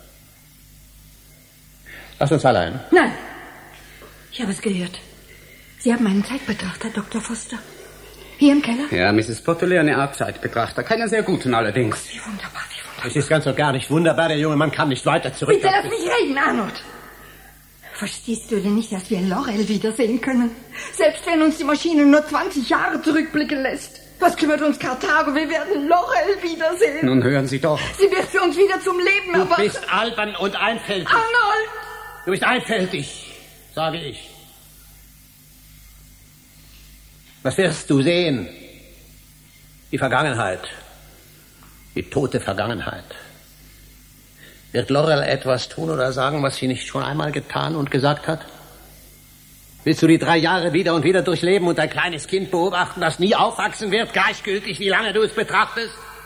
Lass uns allein. Nein. Ich habe es gehört. Sie haben einen Zeitbetrachter, Dr. Foster. Hier im Keller? Ja, Mrs. Potterly, eine Art Zeitbetrachter. Keinen sehr guten allerdings. Wie wunderbar, wie wunderbar. Es ist ganz und gar nicht wunderbar. Der junge Mann kann nicht weiter zurück. Bitte lass mich reden, Arnold. Verstehst du denn nicht, dass wir Laurel wiedersehen können? Selbst wenn uns die Maschine nur 20 Jahre zurückblicken lässt. Was kümmert uns Karthago? Wir werden Laurel wiedersehen. Nun hören Sie doch. Sie wird für uns wieder zum Leben erwachen. Du bist albern und einfältig. Arnold! Du bist einfältig, sage ich. Was wirst du sehen? Die Vergangenheit. Die tote Vergangenheit. Wird Laurel etwas tun oder sagen, was sie nicht schon einmal getan und gesagt hat? Willst du die 3 Jahre wieder und wieder durchleben und ein kleines Kind beobachten, das nie aufwachsen wird, gleichgültig, wie lange du es betrachtest?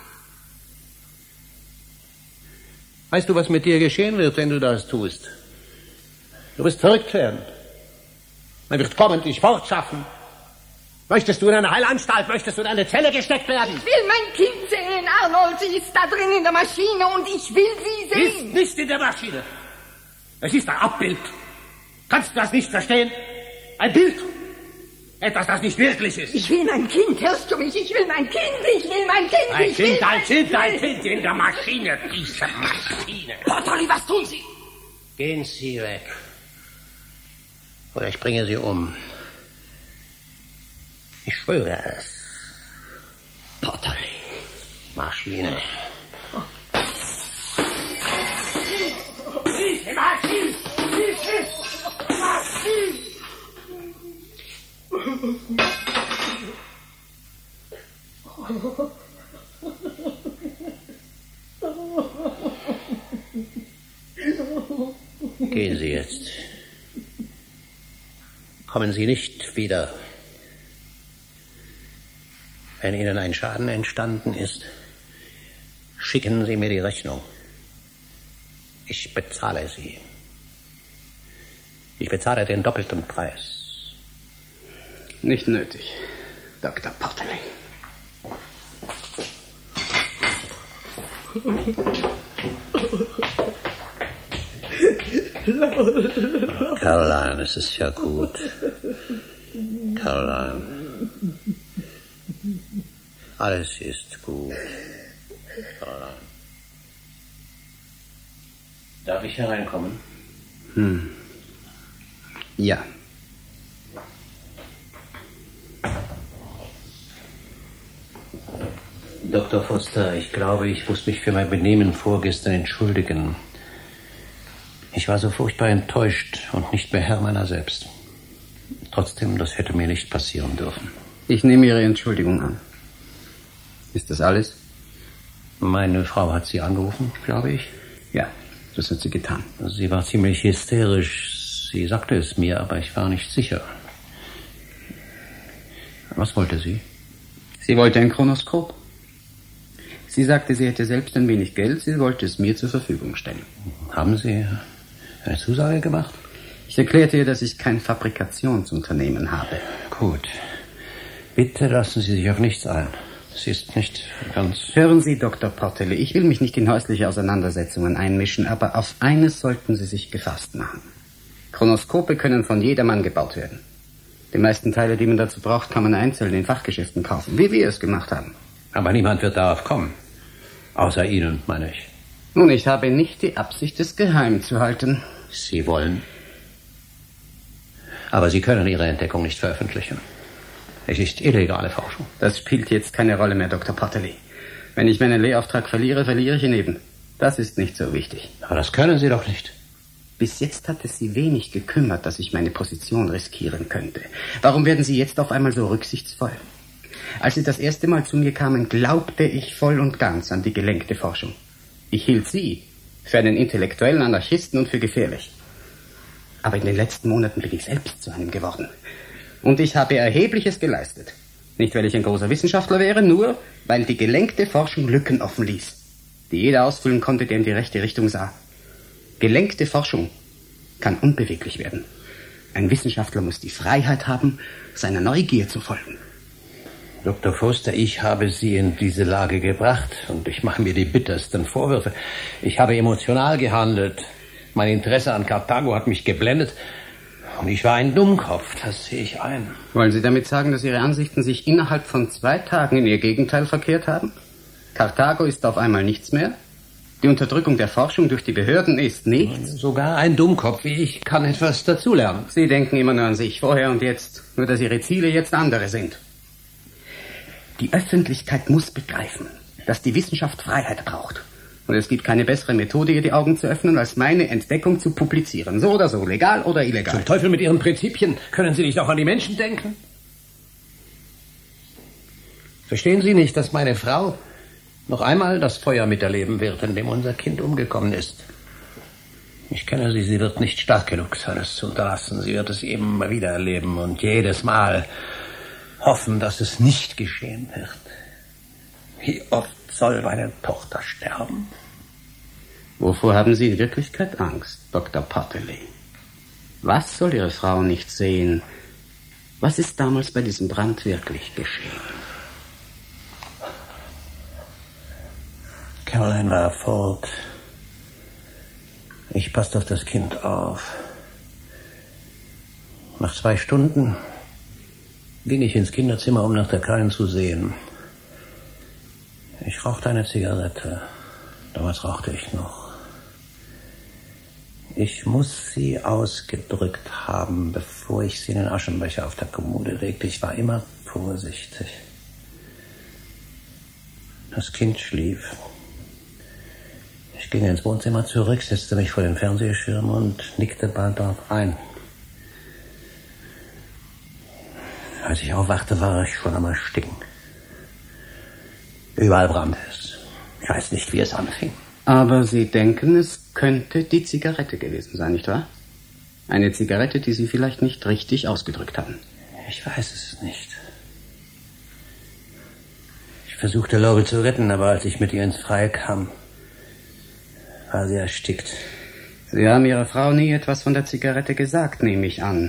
Weißt du, was mit dir geschehen wird, wenn du das tust? Du wirst verrückt werden. Man wird kommen, dich fortschaffen. Möchtest du in eine Heilanstalt? Möchtest du in eine Zelle gesteckt werden? Ich will mein Kind sehen, Arnold. Sie ist da drin in der Maschine und ich will sie sehen. Ist nicht in der Maschine. Es ist ein Abbild. Kannst du das nicht verstehen? Ein Bild. Etwas, das nicht wirklich ist. Ich will mein Kind, hörst du mich? Ich will mein Kind, ich will mein Kind, ein Kind in der Maschine, diese Maschine. Bartoli, was tun Sie? Gehen Sie weg. Oder ich bringe Sie um. Ich schwöre es. Bartoli. Maschine. Gehen Sie jetzt. Kommen Sie nicht wieder. Wenn Ihnen ein Schaden entstanden ist, schicken Sie mir die Rechnung. Ich bezahle sie. Ich bezahle den doppelten Preis. Nicht nötig, Dr. Bartoli. Caroline, es ist ja gut. Caroline. Alles ist gut. Caroline. Darf ich hereinkommen? Ja. Dr. Foster, ich glaube, ich muss mich für mein Benehmen vorgestern entschuldigen. Ich war so furchtbar enttäuscht und nicht mehr Herr meiner selbst. Trotzdem, das hätte mir nicht passieren dürfen. Ich nehme Ihre Entschuldigung an. Ist das alles? Meine Frau hat Sie angerufen, glaube ich. Ja, das hat sie getan. Sie war ziemlich hysterisch. Sie sagte es mir, aber ich war nicht sicher. Was wollte sie? Sie wollte ein Chronoskop. Sie sagte, sie hätte selbst ein wenig Geld. Sie wollte es mir zur Verfügung stellen. Haben Sie eine Zusage gemacht? Ich erklärte ihr, dass ich kein Fabrikationsunternehmen habe. Gut. Bitte lassen Sie sich auf nichts ein. Sie ist nicht ganz... Hören Sie, Dr. Portele, ich will mich nicht in häusliche Auseinandersetzungen einmischen, aber auf eines sollten Sie sich gefasst machen. Chronoskope können von jedermann gebaut werden. Die meisten Teile, die man dazu braucht, kann man einzeln in Fachgeschäften kaufen, wie wir es gemacht haben. Aber niemand wird darauf kommen. Außer Ihnen, meine ich. Nun, ich habe nicht die Absicht, es geheim zu halten. Sie wollen. Aber Sie können Ihre Entdeckung nicht veröffentlichen. Es ist illegale Forschung. Das spielt jetzt keine Rolle mehr, Dr. Portele. Wenn ich meinen Lehrauftrag verliere, verliere ich ihn eben. Das ist nicht so wichtig. Aber das können Sie doch nicht. Bis jetzt hat es Sie wenig gekümmert, dass ich meine Position riskieren könnte. Warum werden Sie jetzt auf einmal so rücksichtsvoll? Als Sie das erste Mal zu mir kamen, glaubte ich voll und ganz an die gelenkte Forschung. Ich hielt Sie für einen intellektuellen Anarchisten und für gefährlich. Aber in den letzten Monaten bin ich selbst zu einem geworden. Und ich habe Erhebliches geleistet. Nicht, weil ich ein großer Wissenschaftler wäre, nur weil die gelenkte Forschung Lücken offen ließ, die jeder ausfüllen konnte, der in die rechte Richtung sah. Gelenkte Forschung kann unbeweglich werden. Ein Wissenschaftler muss die Freiheit haben, seiner Neugier zu folgen. Dr. Foster, ich habe Sie in diese Lage gebracht und ich mache mir die bittersten Vorwürfe. Ich habe emotional gehandelt. Mein Interesse an Karthago hat mich geblendet und ich war ein Dummkopf, das sehe ich ein. Wollen Sie damit sagen, dass Ihre Ansichten sich innerhalb von 2 Tagen in ihr Gegenteil verkehrt haben? Karthago ist auf einmal nichts mehr? Die Unterdrückung der Forschung durch die Behörden ist nichts? Sogar ein Dummkopf wie ich kann etwas dazulernen. Sie denken immer nur an sich, vorher und jetzt. Nur, dass Ihre Ziele jetzt andere sind. Die Öffentlichkeit muss begreifen, dass die Wissenschaft Freiheit braucht. Und es gibt keine bessere Methode, ihr die Augen zu öffnen, als meine Entdeckung zu publizieren. So oder so, legal oder illegal. Zum Teufel mit Ihren Prinzipien. Können Sie nicht auch an die Menschen denken? Verstehen Sie nicht, dass meine Frau noch einmal das Feuer miterleben wird, in dem unser Kind umgekommen ist? Ich kenne sie, sie wird nicht stark genug sein, es zu unterlassen. Sie wird es immer wieder erleben und jedes Mal hoffen, dass es nicht geschehen wird. Wie oft soll meine Tochter sterben? Wovor haben Sie in Wirklichkeit Angst, Dr. Potterley? Was soll Ihre Frau nicht sehen? Was ist damals bei diesem Brand wirklich geschehen? Caroline war fort. Ich passte auf das Kind auf. Nach 2 Stunden ging ich ins Kinderzimmer, um nach der Kleinen zu sehen. Ich rauchte eine Zigarette. Damals rauchte ich noch. Ich muss sie ausgedrückt haben, bevor ich sie in den Aschenbecher auf der Kommode legte. Ich war immer vorsichtig. Das Kind schlief. Ich ging ins Wohnzimmer zurück, setzte mich vor den Fernsehschirm und nickte bald darauf ein. Als ich aufwachte, war ich schon am Ersticken. Überall brannte es. Ich weiß nicht, wie es anfing. Aber Sie denken, es könnte die Zigarette gewesen sein, nicht wahr? Eine Zigarette, die Sie vielleicht nicht richtig ausgedrückt haben. Ich weiß es nicht. Ich versuchte, Laurel zu retten, aber als ich mit ihr ins Freie kam, war sie erstickt. Sie haben Ihrer Frau nie etwas von der Zigarette gesagt, nehme ich an.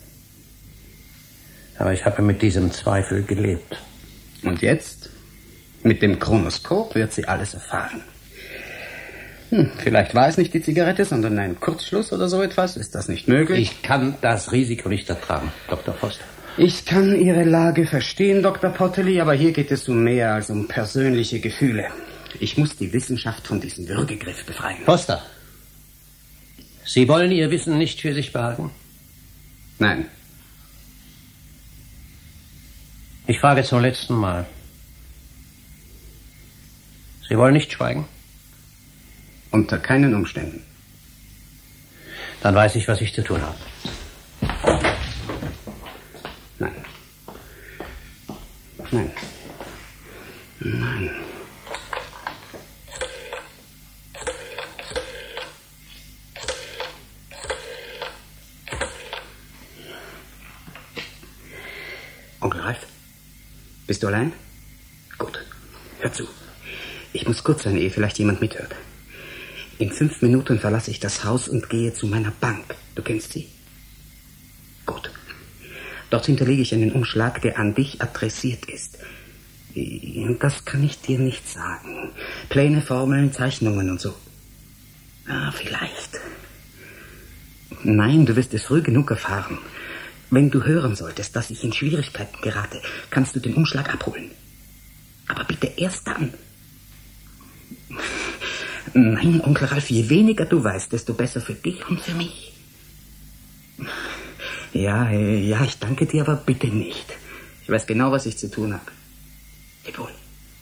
Aber ich habe mit diesem Zweifel gelebt. Und jetzt? Mit dem Chronoskop wird sie alles erfahren. Vielleicht war es nicht die Zigarette, sondern ein Kurzschluss oder so etwas. Ist das nicht möglich? Ich kann das Risiko nicht ertragen, Dr. Foster. Ich kann Ihre Lage verstehen, Dr. Potterley, aber hier geht es um mehr als um persönliche Gefühle. Ich muss die Wissenschaft von diesem Würgegriff befreien. Foster, Sie wollen Ihr Wissen nicht für sich behalten? Nein. Ich frage zum letzten Mal. Sie wollen nicht schweigen? Unter keinen Umständen. Dann weiß ich, was ich zu tun habe. Nein. Nein. Nein. Onkel Ralf, bist du allein? Gut, hör zu. Ich muss kurz sein, ehe vielleicht jemand mithört. In 5 Minuten verlasse ich das Haus und gehe zu meiner Bank. Du kennst sie? Gut. Dort hinterlege ich einen Umschlag, der an dich adressiert ist. Das kann ich dir nicht sagen. Pläne, Formeln, Zeichnungen und so. Vielleicht. Nein, du wirst es früh genug erfahren. Wenn du hören solltest, dass ich in Schwierigkeiten gerate, kannst du den Umschlag abholen. Aber bitte erst dann. Nein, Onkel Ralf, je weniger du weißt, desto besser für dich und für mich. Ja, ich danke dir, aber bitte nicht. Ich weiß genau, was ich zu tun habe. Leb wohl.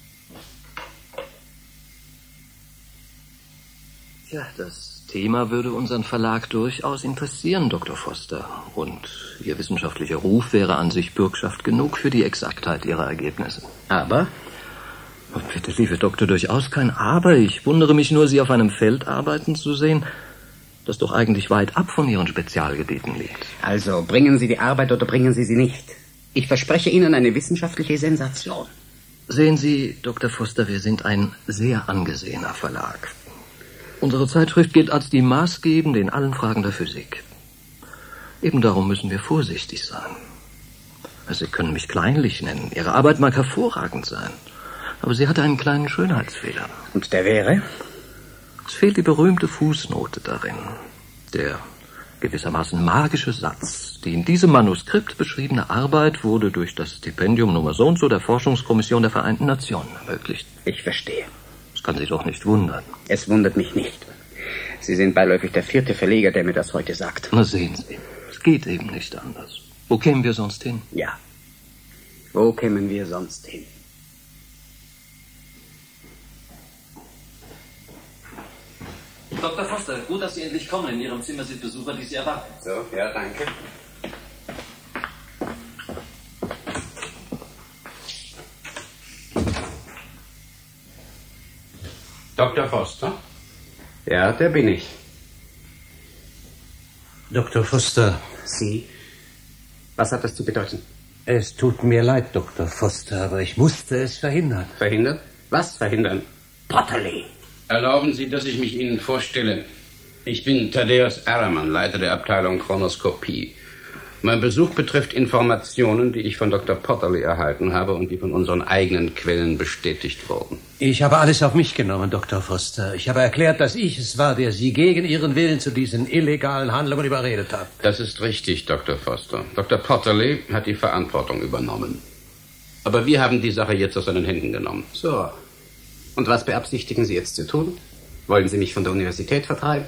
Ja, das Thema würde unseren Verlag durchaus interessieren, Dr. Foster. Und Ihr wissenschaftlicher Ruf wäre an sich Bürgschaft genug für die Exaktheit Ihrer Ergebnisse. Aber? Bitte, liebe Doktor, durchaus kein Aber. Ich wundere mich nur, Sie auf einem Feld arbeiten zu sehen, das doch eigentlich weit ab von Ihren Spezialgebieten liegt. Also, bringen Sie die Arbeit oder bringen Sie sie nicht. Ich verspreche Ihnen eine wissenschaftliche Sensation. Sehen Sie, Dr. Foster, wir sind ein sehr angesehener Verlag. Unsere Zeitschrift gilt als die maßgebende in allen Fragen der Physik. Eben darum müssen wir vorsichtig sein. Sie können mich kleinlich nennen. Ihre Arbeit mag hervorragend sein. Aber sie hatte einen kleinen Schönheitsfehler. Und der wäre? Es fehlt die berühmte Fußnote darin. Der gewissermaßen magische Satz. Die in diesem Manuskript beschriebene Arbeit wurde durch das Stipendium Nummer so und so der Forschungskommission der Vereinten Nationen ermöglicht. Ich verstehe. Das kann Sie doch nicht wundern. Es wundert mich nicht. Sie sind beiläufig der 4. Verleger, der mir das heute sagt. Na sehen Sie, es geht eben nicht anders. Wo kämen wir sonst hin? Ja. Wo kämen wir sonst hin? Dr. Foster, gut, dass Sie endlich kommen. In Ihrem Zimmer sind Besucher, die Sie erwarten. So, ja, danke. Dr. Foster? Ja, der bin ich. Dr. Foster. Sie? Was hat das zu bedeuten? Es tut mir leid, Dr. Foster, aber ich musste es verhindern. Verhindern? Was verhindern? Potterley. Erlauben Sie, dass ich mich Ihnen vorstelle. Ich bin Thaddeus Erman, Leiter der Abteilung Chronoskopie. Mein Besuch betrifft Informationen, die ich von Dr. Potterley erhalten habe und die von unseren eigenen Quellen bestätigt wurden. Ich habe alles auf mich genommen, Dr. Foster. Ich habe erklärt, dass ich es war, der Sie gegen Ihren Willen zu diesen illegalen Handlungen überredet hat. Das ist richtig, Dr. Foster. Dr. Potterley hat die Verantwortung übernommen. Aber wir haben die Sache jetzt aus seinen Händen genommen. So. Und was beabsichtigen Sie jetzt zu tun? Wollen Sie mich von der Universität vertreiben?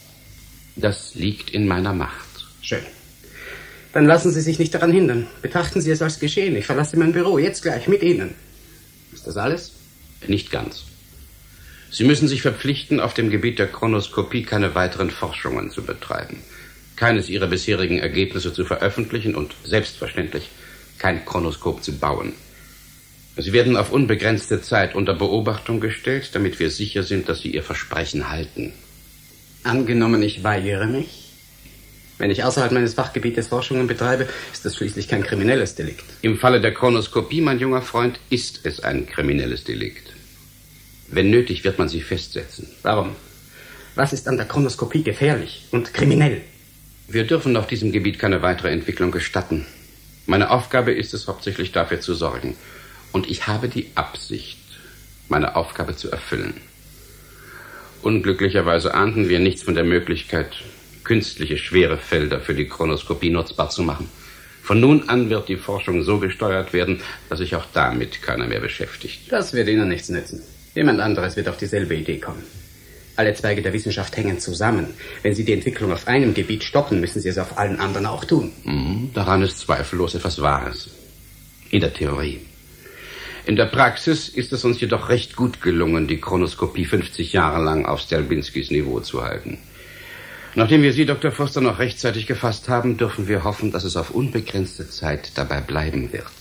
Das liegt in meiner Macht. Schön. Dann lassen Sie sich nicht daran hindern. Betrachten Sie es als geschehen. Ich verlasse mein Büro, jetzt gleich, mit Ihnen. Ist das alles? Nicht ganz. Sie müssen sich verpflichten, auf dem Gebiet der Chronoskopie keine weiteren Forschungen zu betreiben, keines Ihrer bisherigen Ergebnisse zu veröffentlichen und selbstverständlich kein Chronoskop zu bauen. Sie werden auf unbegrenzte Zeit unter Beobachtung gestellt, damit wir sicher sind, dass Sie Ihr Versprechen halten. Angenommen, ich weigere mich? Wenn ich außerhalb meines Fachgebietes Forschungen betreibe, ist das schließlich kein kriminelles Delikt. Im Falle der Chronoskopie, mein junger Freund, ist es ein kriminelles Delikt. Wenn nötig, wird man sie festsetzen. Warum? Was ist an der Chronoskopie gefährlich und kriminell? Wir dürfen auf diesem Gebiet keine weitere Entwicklung gestatten. Meine Aufgabe ist es, hauptsächlich dafür zu sorgen. Und ich habe die Absicht, meine Aufgabe zu erfüllen. Unglücklicherweise ahnten wir nichts von der Möglichkeit, künstliche schwere Felder für die Chronoskopie nutzbar zu machen. Von nun an wird die Forschung so gesteuert werden, dass sich auch damit keiner mehr beschäftigt. Das wird Ihnen nichts nützen. Jemand anderes wird auf dieselbe Idee kommen. Alle Zweige der Wissenschaft hängen zusammen. Wenn Sie die Entwicklung auf einem Gebiet stoppen, müssen Sie es auf allen anderen auch tun. Daran ist zweifellos etwas Wahres. In der Theorie. In der Praxis ist es uns jedoch recht gut gelungen, die Chronoskopie 50 Jahre lang auf Stelbinskis Niveau zu halten. Nachdem wir Sie, Dr. Foster, noch rechtzeitig gefasst haben, dürfen wir hoffen, dass es auf unbegrenzte Zeit dabei bleiben wird.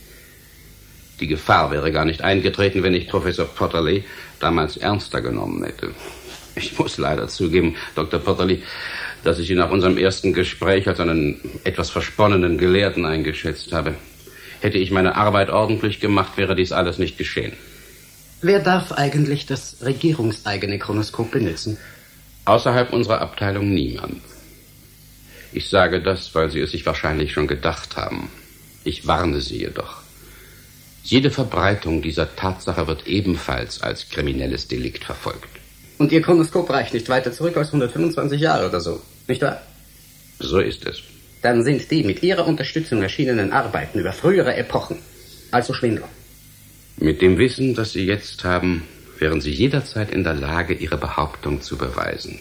Die Gefahr wäre gar nicht eingetreten, wenn ich Professor Potterley damals ernster genommen hätte. Ich muss leider zugeben, Dr. Potterley, dass ich ihn nach unserem ersten Gespräch als einen etwas versponnenen Gelehrten eingeschätzt habe. Hätte ich meine Arbeit ordentlich gemacht, wäre dies alles nicht geschehen. Wer darf eigentlich das regierungseigene Chronoskop benutzen? Außerhalb unserer Abteilung niemand. Ich sage das, weil Sie es sich wahrscheinlich schon gedacht haben. Ich warne Sie jedoch. Jede Verbreitung dieser Tatsache wird ebenfalls als kriminelles Delikt verfolgt. Und Ihr Chronoskop reicht nicht weiter zurück als 125 Jahre oder so, nicht wahr? So ist es. Dann sind die mit Ihrer Unterstützung erschienenen Arbeiten über frühere Epochen also Schwindler. Mit dem Wissen, das Sie jetzt haben, wären Sie jederzeit in der Lage, Ihre Behauptung zu beweisen.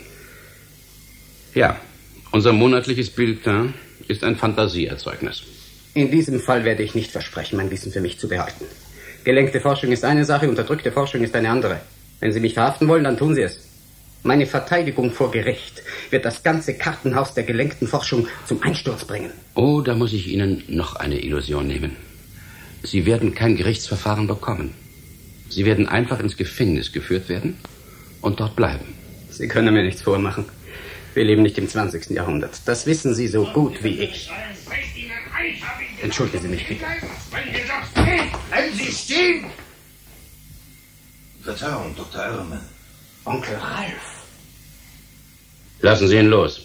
Ja, unser monatliches Bulletin ist ein Fantasieerzeugnis. In diesem Fall werde ich nicht versprechen, mein Wissen für mich zu behalten. Gelenkte Forschung ist eine Sache, unterdrückte Forschung ist eine andere. Wenn Sie mich verhaften wollen, dann tun Sie es. Meine Verteidigung vor Gericht wird das ganze Kartenhaus der gelenkten Forschung zum Einsturz bringen. Oh, da muss ich Ihnen noch eine Illusion nehmen. Sie werden kein Gerichtsverfahren bekommen. Sie werden einfach ins Gefängnis geführt werden und dort bleiben. Sie können mir nichts vormachen. Wir leben nicht im 20. Jahrhundert. Das wissen Sie so gut wie ich. Entschuldigen Sie mich bitte. Bleiben Sie stehen! Verzeihung, Dr. Erman. Onkel Ralf. Lassen Sie ihn los.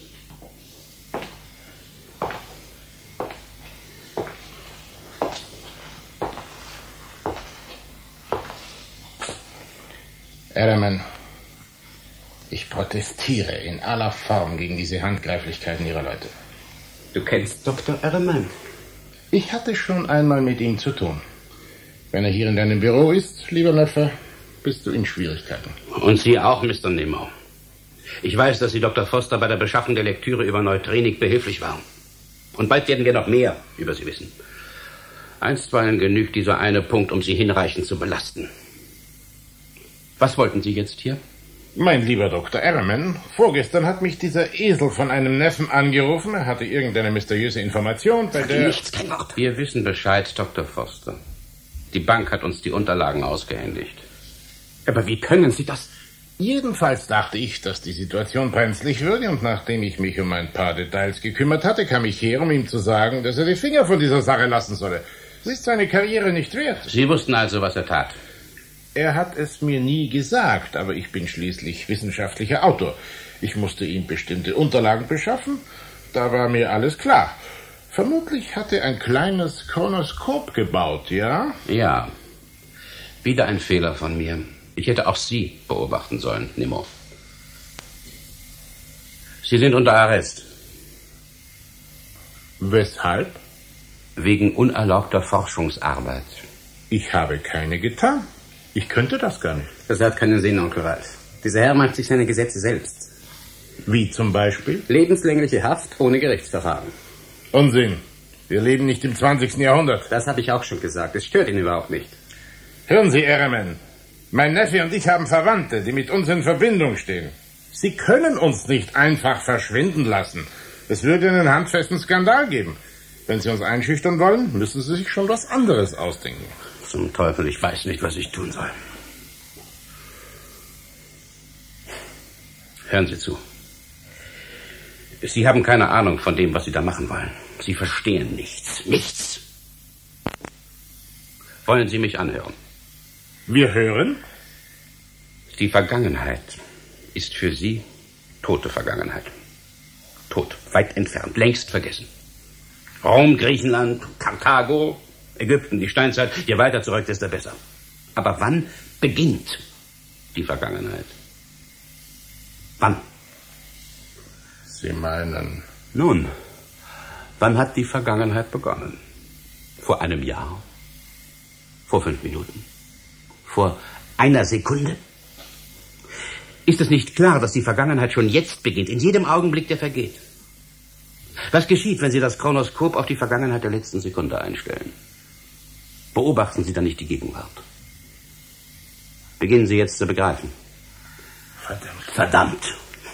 Erman, ich protestiere in aller Form gegen diese Handgreiflichkeiten Ihrer Leute. Du kennst Dr. Erman? Ich hatte schon einmal mit ihm zu tun. Wenn er hier in deinem Büro ist, lieber Neffe, bist du in Schwierigkeiten. Und Sie auch, Mr. Nemo. Ich weiß, dass Sie Dr. Foster bei der Beschaffung der Lektüre über Neutrinik behilflich waren. Und bald werden wir noch mehr über Sie wissen. Einstweilen genügt dieser eine Punkt, um Sie hinreichend zu belasten. Was wollten Sie jetzt hier? Mein lieber Dr. Erman, vorgestern hat mich dieser Esel von einem Neffen angerufen. Er hatte irgendeine mysteriöse Information, bei der... Nichts, kein Wort. Wir wissen Bescheid, Dr. Foster. Die Bank hat uns die Unterlagen ausgehändigt. Aber wie können Sie das? Jedenfalls dachte ich, dass die Situation brenzlig würde, und nachdem ich mich um ein paar Details gekümmert hatte, kam ich her, um ihm zu sagen, dass er die Finger von dieser Sache lassen solle. Es ist seine Karriere nicht wert. Sie wussten also, was er tat? Er hat es mir nie gesagt, aber ich bin schließlich wissenschaftlicher Autor. Ich musste ihm bestimmte Unterlagen beschaffen, da war mir alles klar. Vermutlich hat er ein kleines Chronoskop gebaut, ja? Ja. Wieder ein Fehler von mir. Ich hätte auch Sie beobachten sollen, Nemo. Sie sind unter Arrest. Weshalb? Wegen unerlaubter Forschungsarbeit. Ich habe keine getan. Ich könnte das gar nicht. Das hat keinen Sinn, Onkel Ralf. Dieser Herr macht sich seine Gesetze selbst. Wie zum Beispiel? Lebenslängliche Haft ohne Gerichtsverfahren. Unsinn. Wir leben nicht im 20. Jahrhundert. Das habe ich auch schon gesagt. Es stört ihn überhaupt nicht. Hören Sie, Ehrman. Mein Neffe und ich haben Verwandte, die mit uns in Verbindung stehen. Sie können uns nicht einfach verschwinden lassen. Es würde einen handfesten Skandal geben. Wenn Sie uns einschüchtern wollen, müssen Sie sich schon was anderes ausdenken. Zum Teufel, ich weiß nicht, was ich tun soll. Hören Sie zu. Sie haben keine Ahnung von dem, was Sie da machen wollen. Sie verstehen nichts. Nichts. Wollen Sie mich anhören? Wir hören? Die Vergangenheit ist für Sie tote Vergangenheit. Tot, weit entfernt, längst vergessen. Rom, Griechenland, Karthago, Ägypten, die Steinzeit, je weiter zurück, desto besser. Aber wann beginnt die Vergangenheit? Wann? Sie meinen? Nun, wann hat die Vergangenheit begonnen? Vor einem Jahr? Vor 5 Minuten? Vor einer Sekunde? Ist es nicht klar, dass die Vergangenheit schon jetzt beginnt, in jedem Augenblick, der vergeht? Was geschieht, wenn Sie das Chronoskop auf die Vergangenheit der letzten Sekunde einstellen? Beobachten Sie dann nicht die Gegenwart. Beginnen Sie jetzt zu begreifen. Verdammt.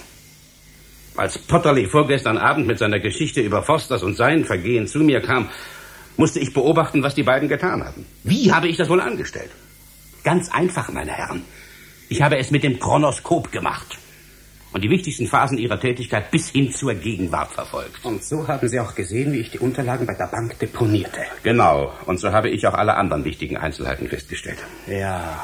Als Potterley vorgestern Abend mit seiner Geschichte über Fosters und sein Vergehen zu mir kam, musste ich beobachten, was die beiden getan hatten. Wie habe ich das wohl angestellt? Ganz einfach, meine Herren. Ich habe es mit dem Chronoskop gemacht und die wichtigsten Phasen ihrer Tätigkeit bis hin zur Gegenwart verfolgt. Und so haben Sie auch gesehen, wie ich die Unterlagen bei der Bank deponierte. Genau, und so habe ich auch alle anderen wichtigen Einzelheiten festgestellt. Ja.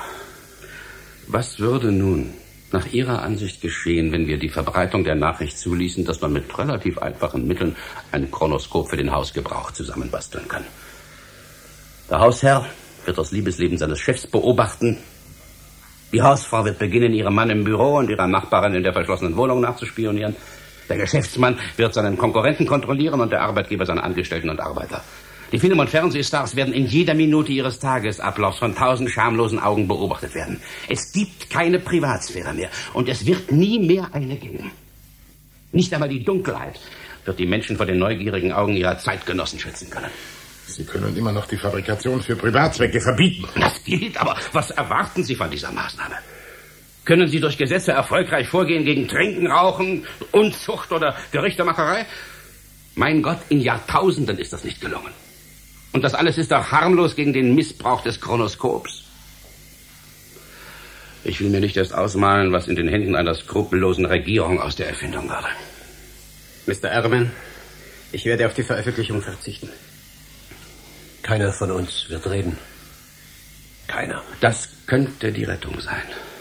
Was würde nun nach Ihrer Ansicht geschehen, wenn wir die Verbreitung der Nachricht zuließen, dass man mit relativ einfachen Mitteln ein Chronoskop für den Hausgebrauch zusammenbasteln kann? Der Hausherr wird das Liebesleben seines Chefs beobachten. Die Hausfrau wird beginnen, ihrem Mann im Büro und ihrer Nachbarin in der verschlossenen Wohnung nachzuspionieren. Der Geschäftsmann wird seinen Konkurrenten kontrollieren und der Arbeitgeber seine Angestellten und Arbeiter. Die Film- und Fernsehstars werden in jeder Minute ihres Tagesablaufs von 1000 schamlosen Augen beobachtet werden. Es gibt keine Privatsphäre mehr und es wird nie mehr eine geben. Nicht einmal die Dunkelheit wird die Menschen vor den neugierigen Augen ihrer Zeitgenossen schützen können. Sie können immer noch die Fabrikation für Privatzwecke verbieten. Das geht, aber was erwarten Sie von dieser Maßnahme? Können Sie durch Gesetze erfolgreich vorgehen gegen Trinken, Rauchen, Unzucht oder Gerüchtemacherei? Mein Gott, in Jahrtausenden ist das nicht gelungen. Und das alles ist doch harmlos gegen den Missbrauch des Chronoskops. Ich will mir nicht erst ausmalen, was in den Händen einer skrupellosen Regierung aus der Erfindung würde. Mr. Ehrman, ich werde auf die Veröffentlichung verzichten. Keiner von uns wird reden. Keiner. Das könnte die Rettung sein.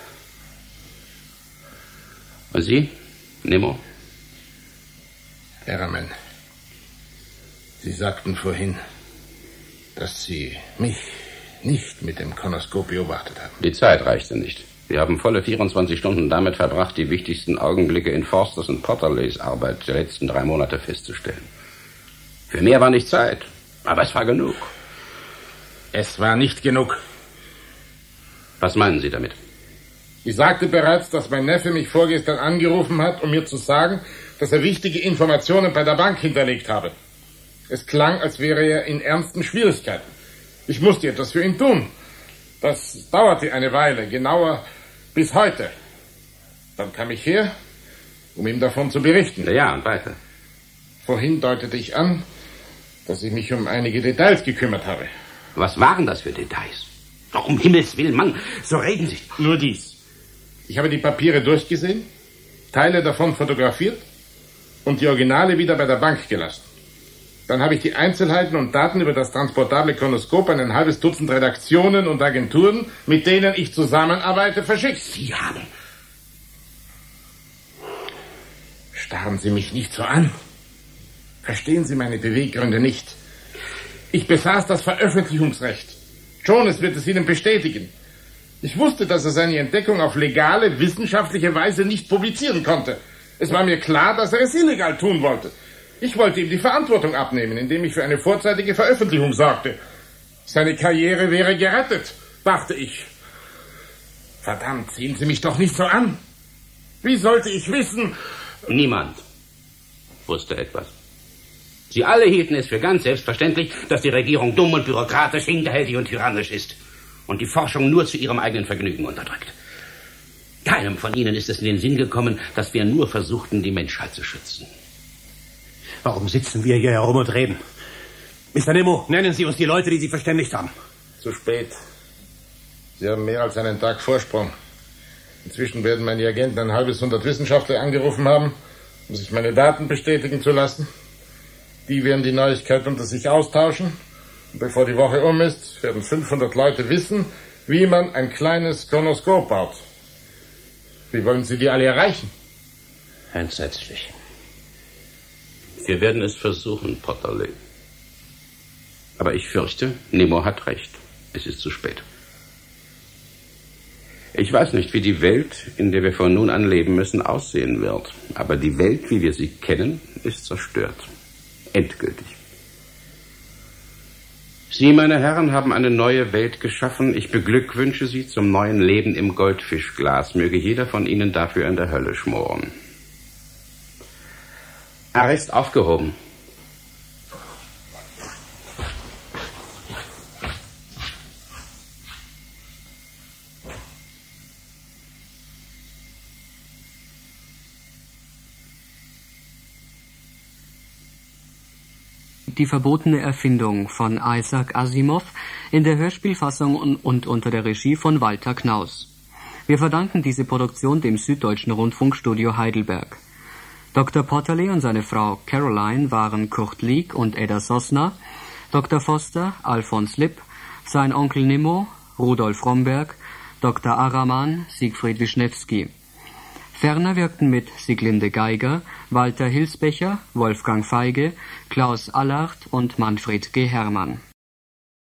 Und Sie, Nemo? Ehrman, Sie sagten vorhin, dass Sie mich nicht mit dem Chronoskop beobachtet haben. Die Zeit reichte nicht. Wir haben volle 24 Stunden damit verbracht, die wichtigsten Augenblicke in Forsters und Potterleys Arbeit der letzten 3 Monate festzustellen. Für mehr war nicht Zeit, aber es war genug. Es war nicht genug. Was meinen Sie damit? Ich sagte bereits, dass mein Neffe mich vorgestern angerufen hat, um mir zu sagen, dass er wichtige Informationen bei der Bank hinterlegt habe. Es klang, als wäre er in ernsten Schwierigkeiten. Ich musste etwas für ihn tun. Das dauerte eine Weile, genauer bis heute. Dann kam ich her, um ihm davon zu berichten. Ja, und weiter. Vorhin deutete ich an, dass ich mich um einige Details gekümmert habe. Was waren das für Details? Doch um Himmels Willen, Mann, so reden Sie. Nur dies. Ich habe die Papiere durchgesehen, Teile davon fotografiert und die Originale wieder bei der Bank gelassen. Dann habe ich die Einzelheiten und Daten über das transportable Chronoskop an ein halbes Dutzend Redaktionen und Agenturen, mit denen ich zusammenarbeite, verschickt. Sie haben... Starren Sie mich nicht so an. Verstehen Sie meine Beweggründe nicht. Ich besaß das Veröffentlichungsrecht. Jonas wird es Ihnen bestätigen. Ich wusste, dass er seine Entdeckung auf legale, wissenschaftliche Weise nicht publizieren konnte. Es war mir klar, dass er es illegal tun wollte. Ich wollte ihm die Verantwortung abnehmen, indem ich für eine vorzeitige Veröffentlichung sorgte. Seine Karriere wäre gerettet, dachte ich. Verdammt, sehen Sie mich doch nicht so an. Wie sollte ich wissen... Niemand wusste etwas. Sie alle hielten es für ganz selbstverständlich, dass die Regierung dumm und bürokratisch, hinterhältig und tyrannisch ist und die Forschung nur zu ihrem eigenen Vergnügen unterdrückt. Keinem von ihnen ist es in den Sinn gekommen, dass wir nur versuchten, die Menschheit zu schützen. Warum sitzen wir hier herum und reden? Mr. Nemo, nennen Sie uns die Leute, die Sie verständigt haben. Zu spät. Sie haben mehr als einen Tag Vorsprung. Inzwischen werden meine Agenten ein halbes Hundert Wissenschaftler angerufen haben, um sich meine Daten bestätigen zu lassen. Die werden die Neuigkeit unter sich austauschen. Und bevor die Woche um ist, werden 500 Leute wissen, wie man ein kleines Chronoskop baut. Wie wollen Sie die alle erreichen? Entsetzlich. Wir werden es versuchen, Potterley. Aber ich fürchte, Nemo hat recht. Es ist zu spät. Ich weiß nicht, wie die Welt, in der wir von nun an leben müssen, aussehen wird. Aber die Welt, wie wir sie kennen, ist zerstört. Endgültig. Sie, meine Herren, haben eine neue Welt geschaffen. Ich beglückwünsche Sie zum neuen Leben im Goldfischglas. Möge jeder von Ihnen dafür in der Hölle schmoren. Arrest aufgehoben. Die verbotene Erfindung von Isaac Asimov in der Hörspielfassung und unter der Regie von Walter Knaus. Wir verdanken diese Produktion dem Süddeutschen Rundfunkstudio Heidelberg. Dr. Potterley und seine Frau Caroline waren Kurt Lieck und Edda Sossner, Dr. Foster Alfons Lipp, sein Onkel Nemo Rudolf Romberg, Dr. Araman Siegfried Wischnewski. Ferner wirkten mit Sieglinde Geiger, Walter Hilsbecher, Wolfgang Feige, Klaus Allard und Manfred G. Herrmann.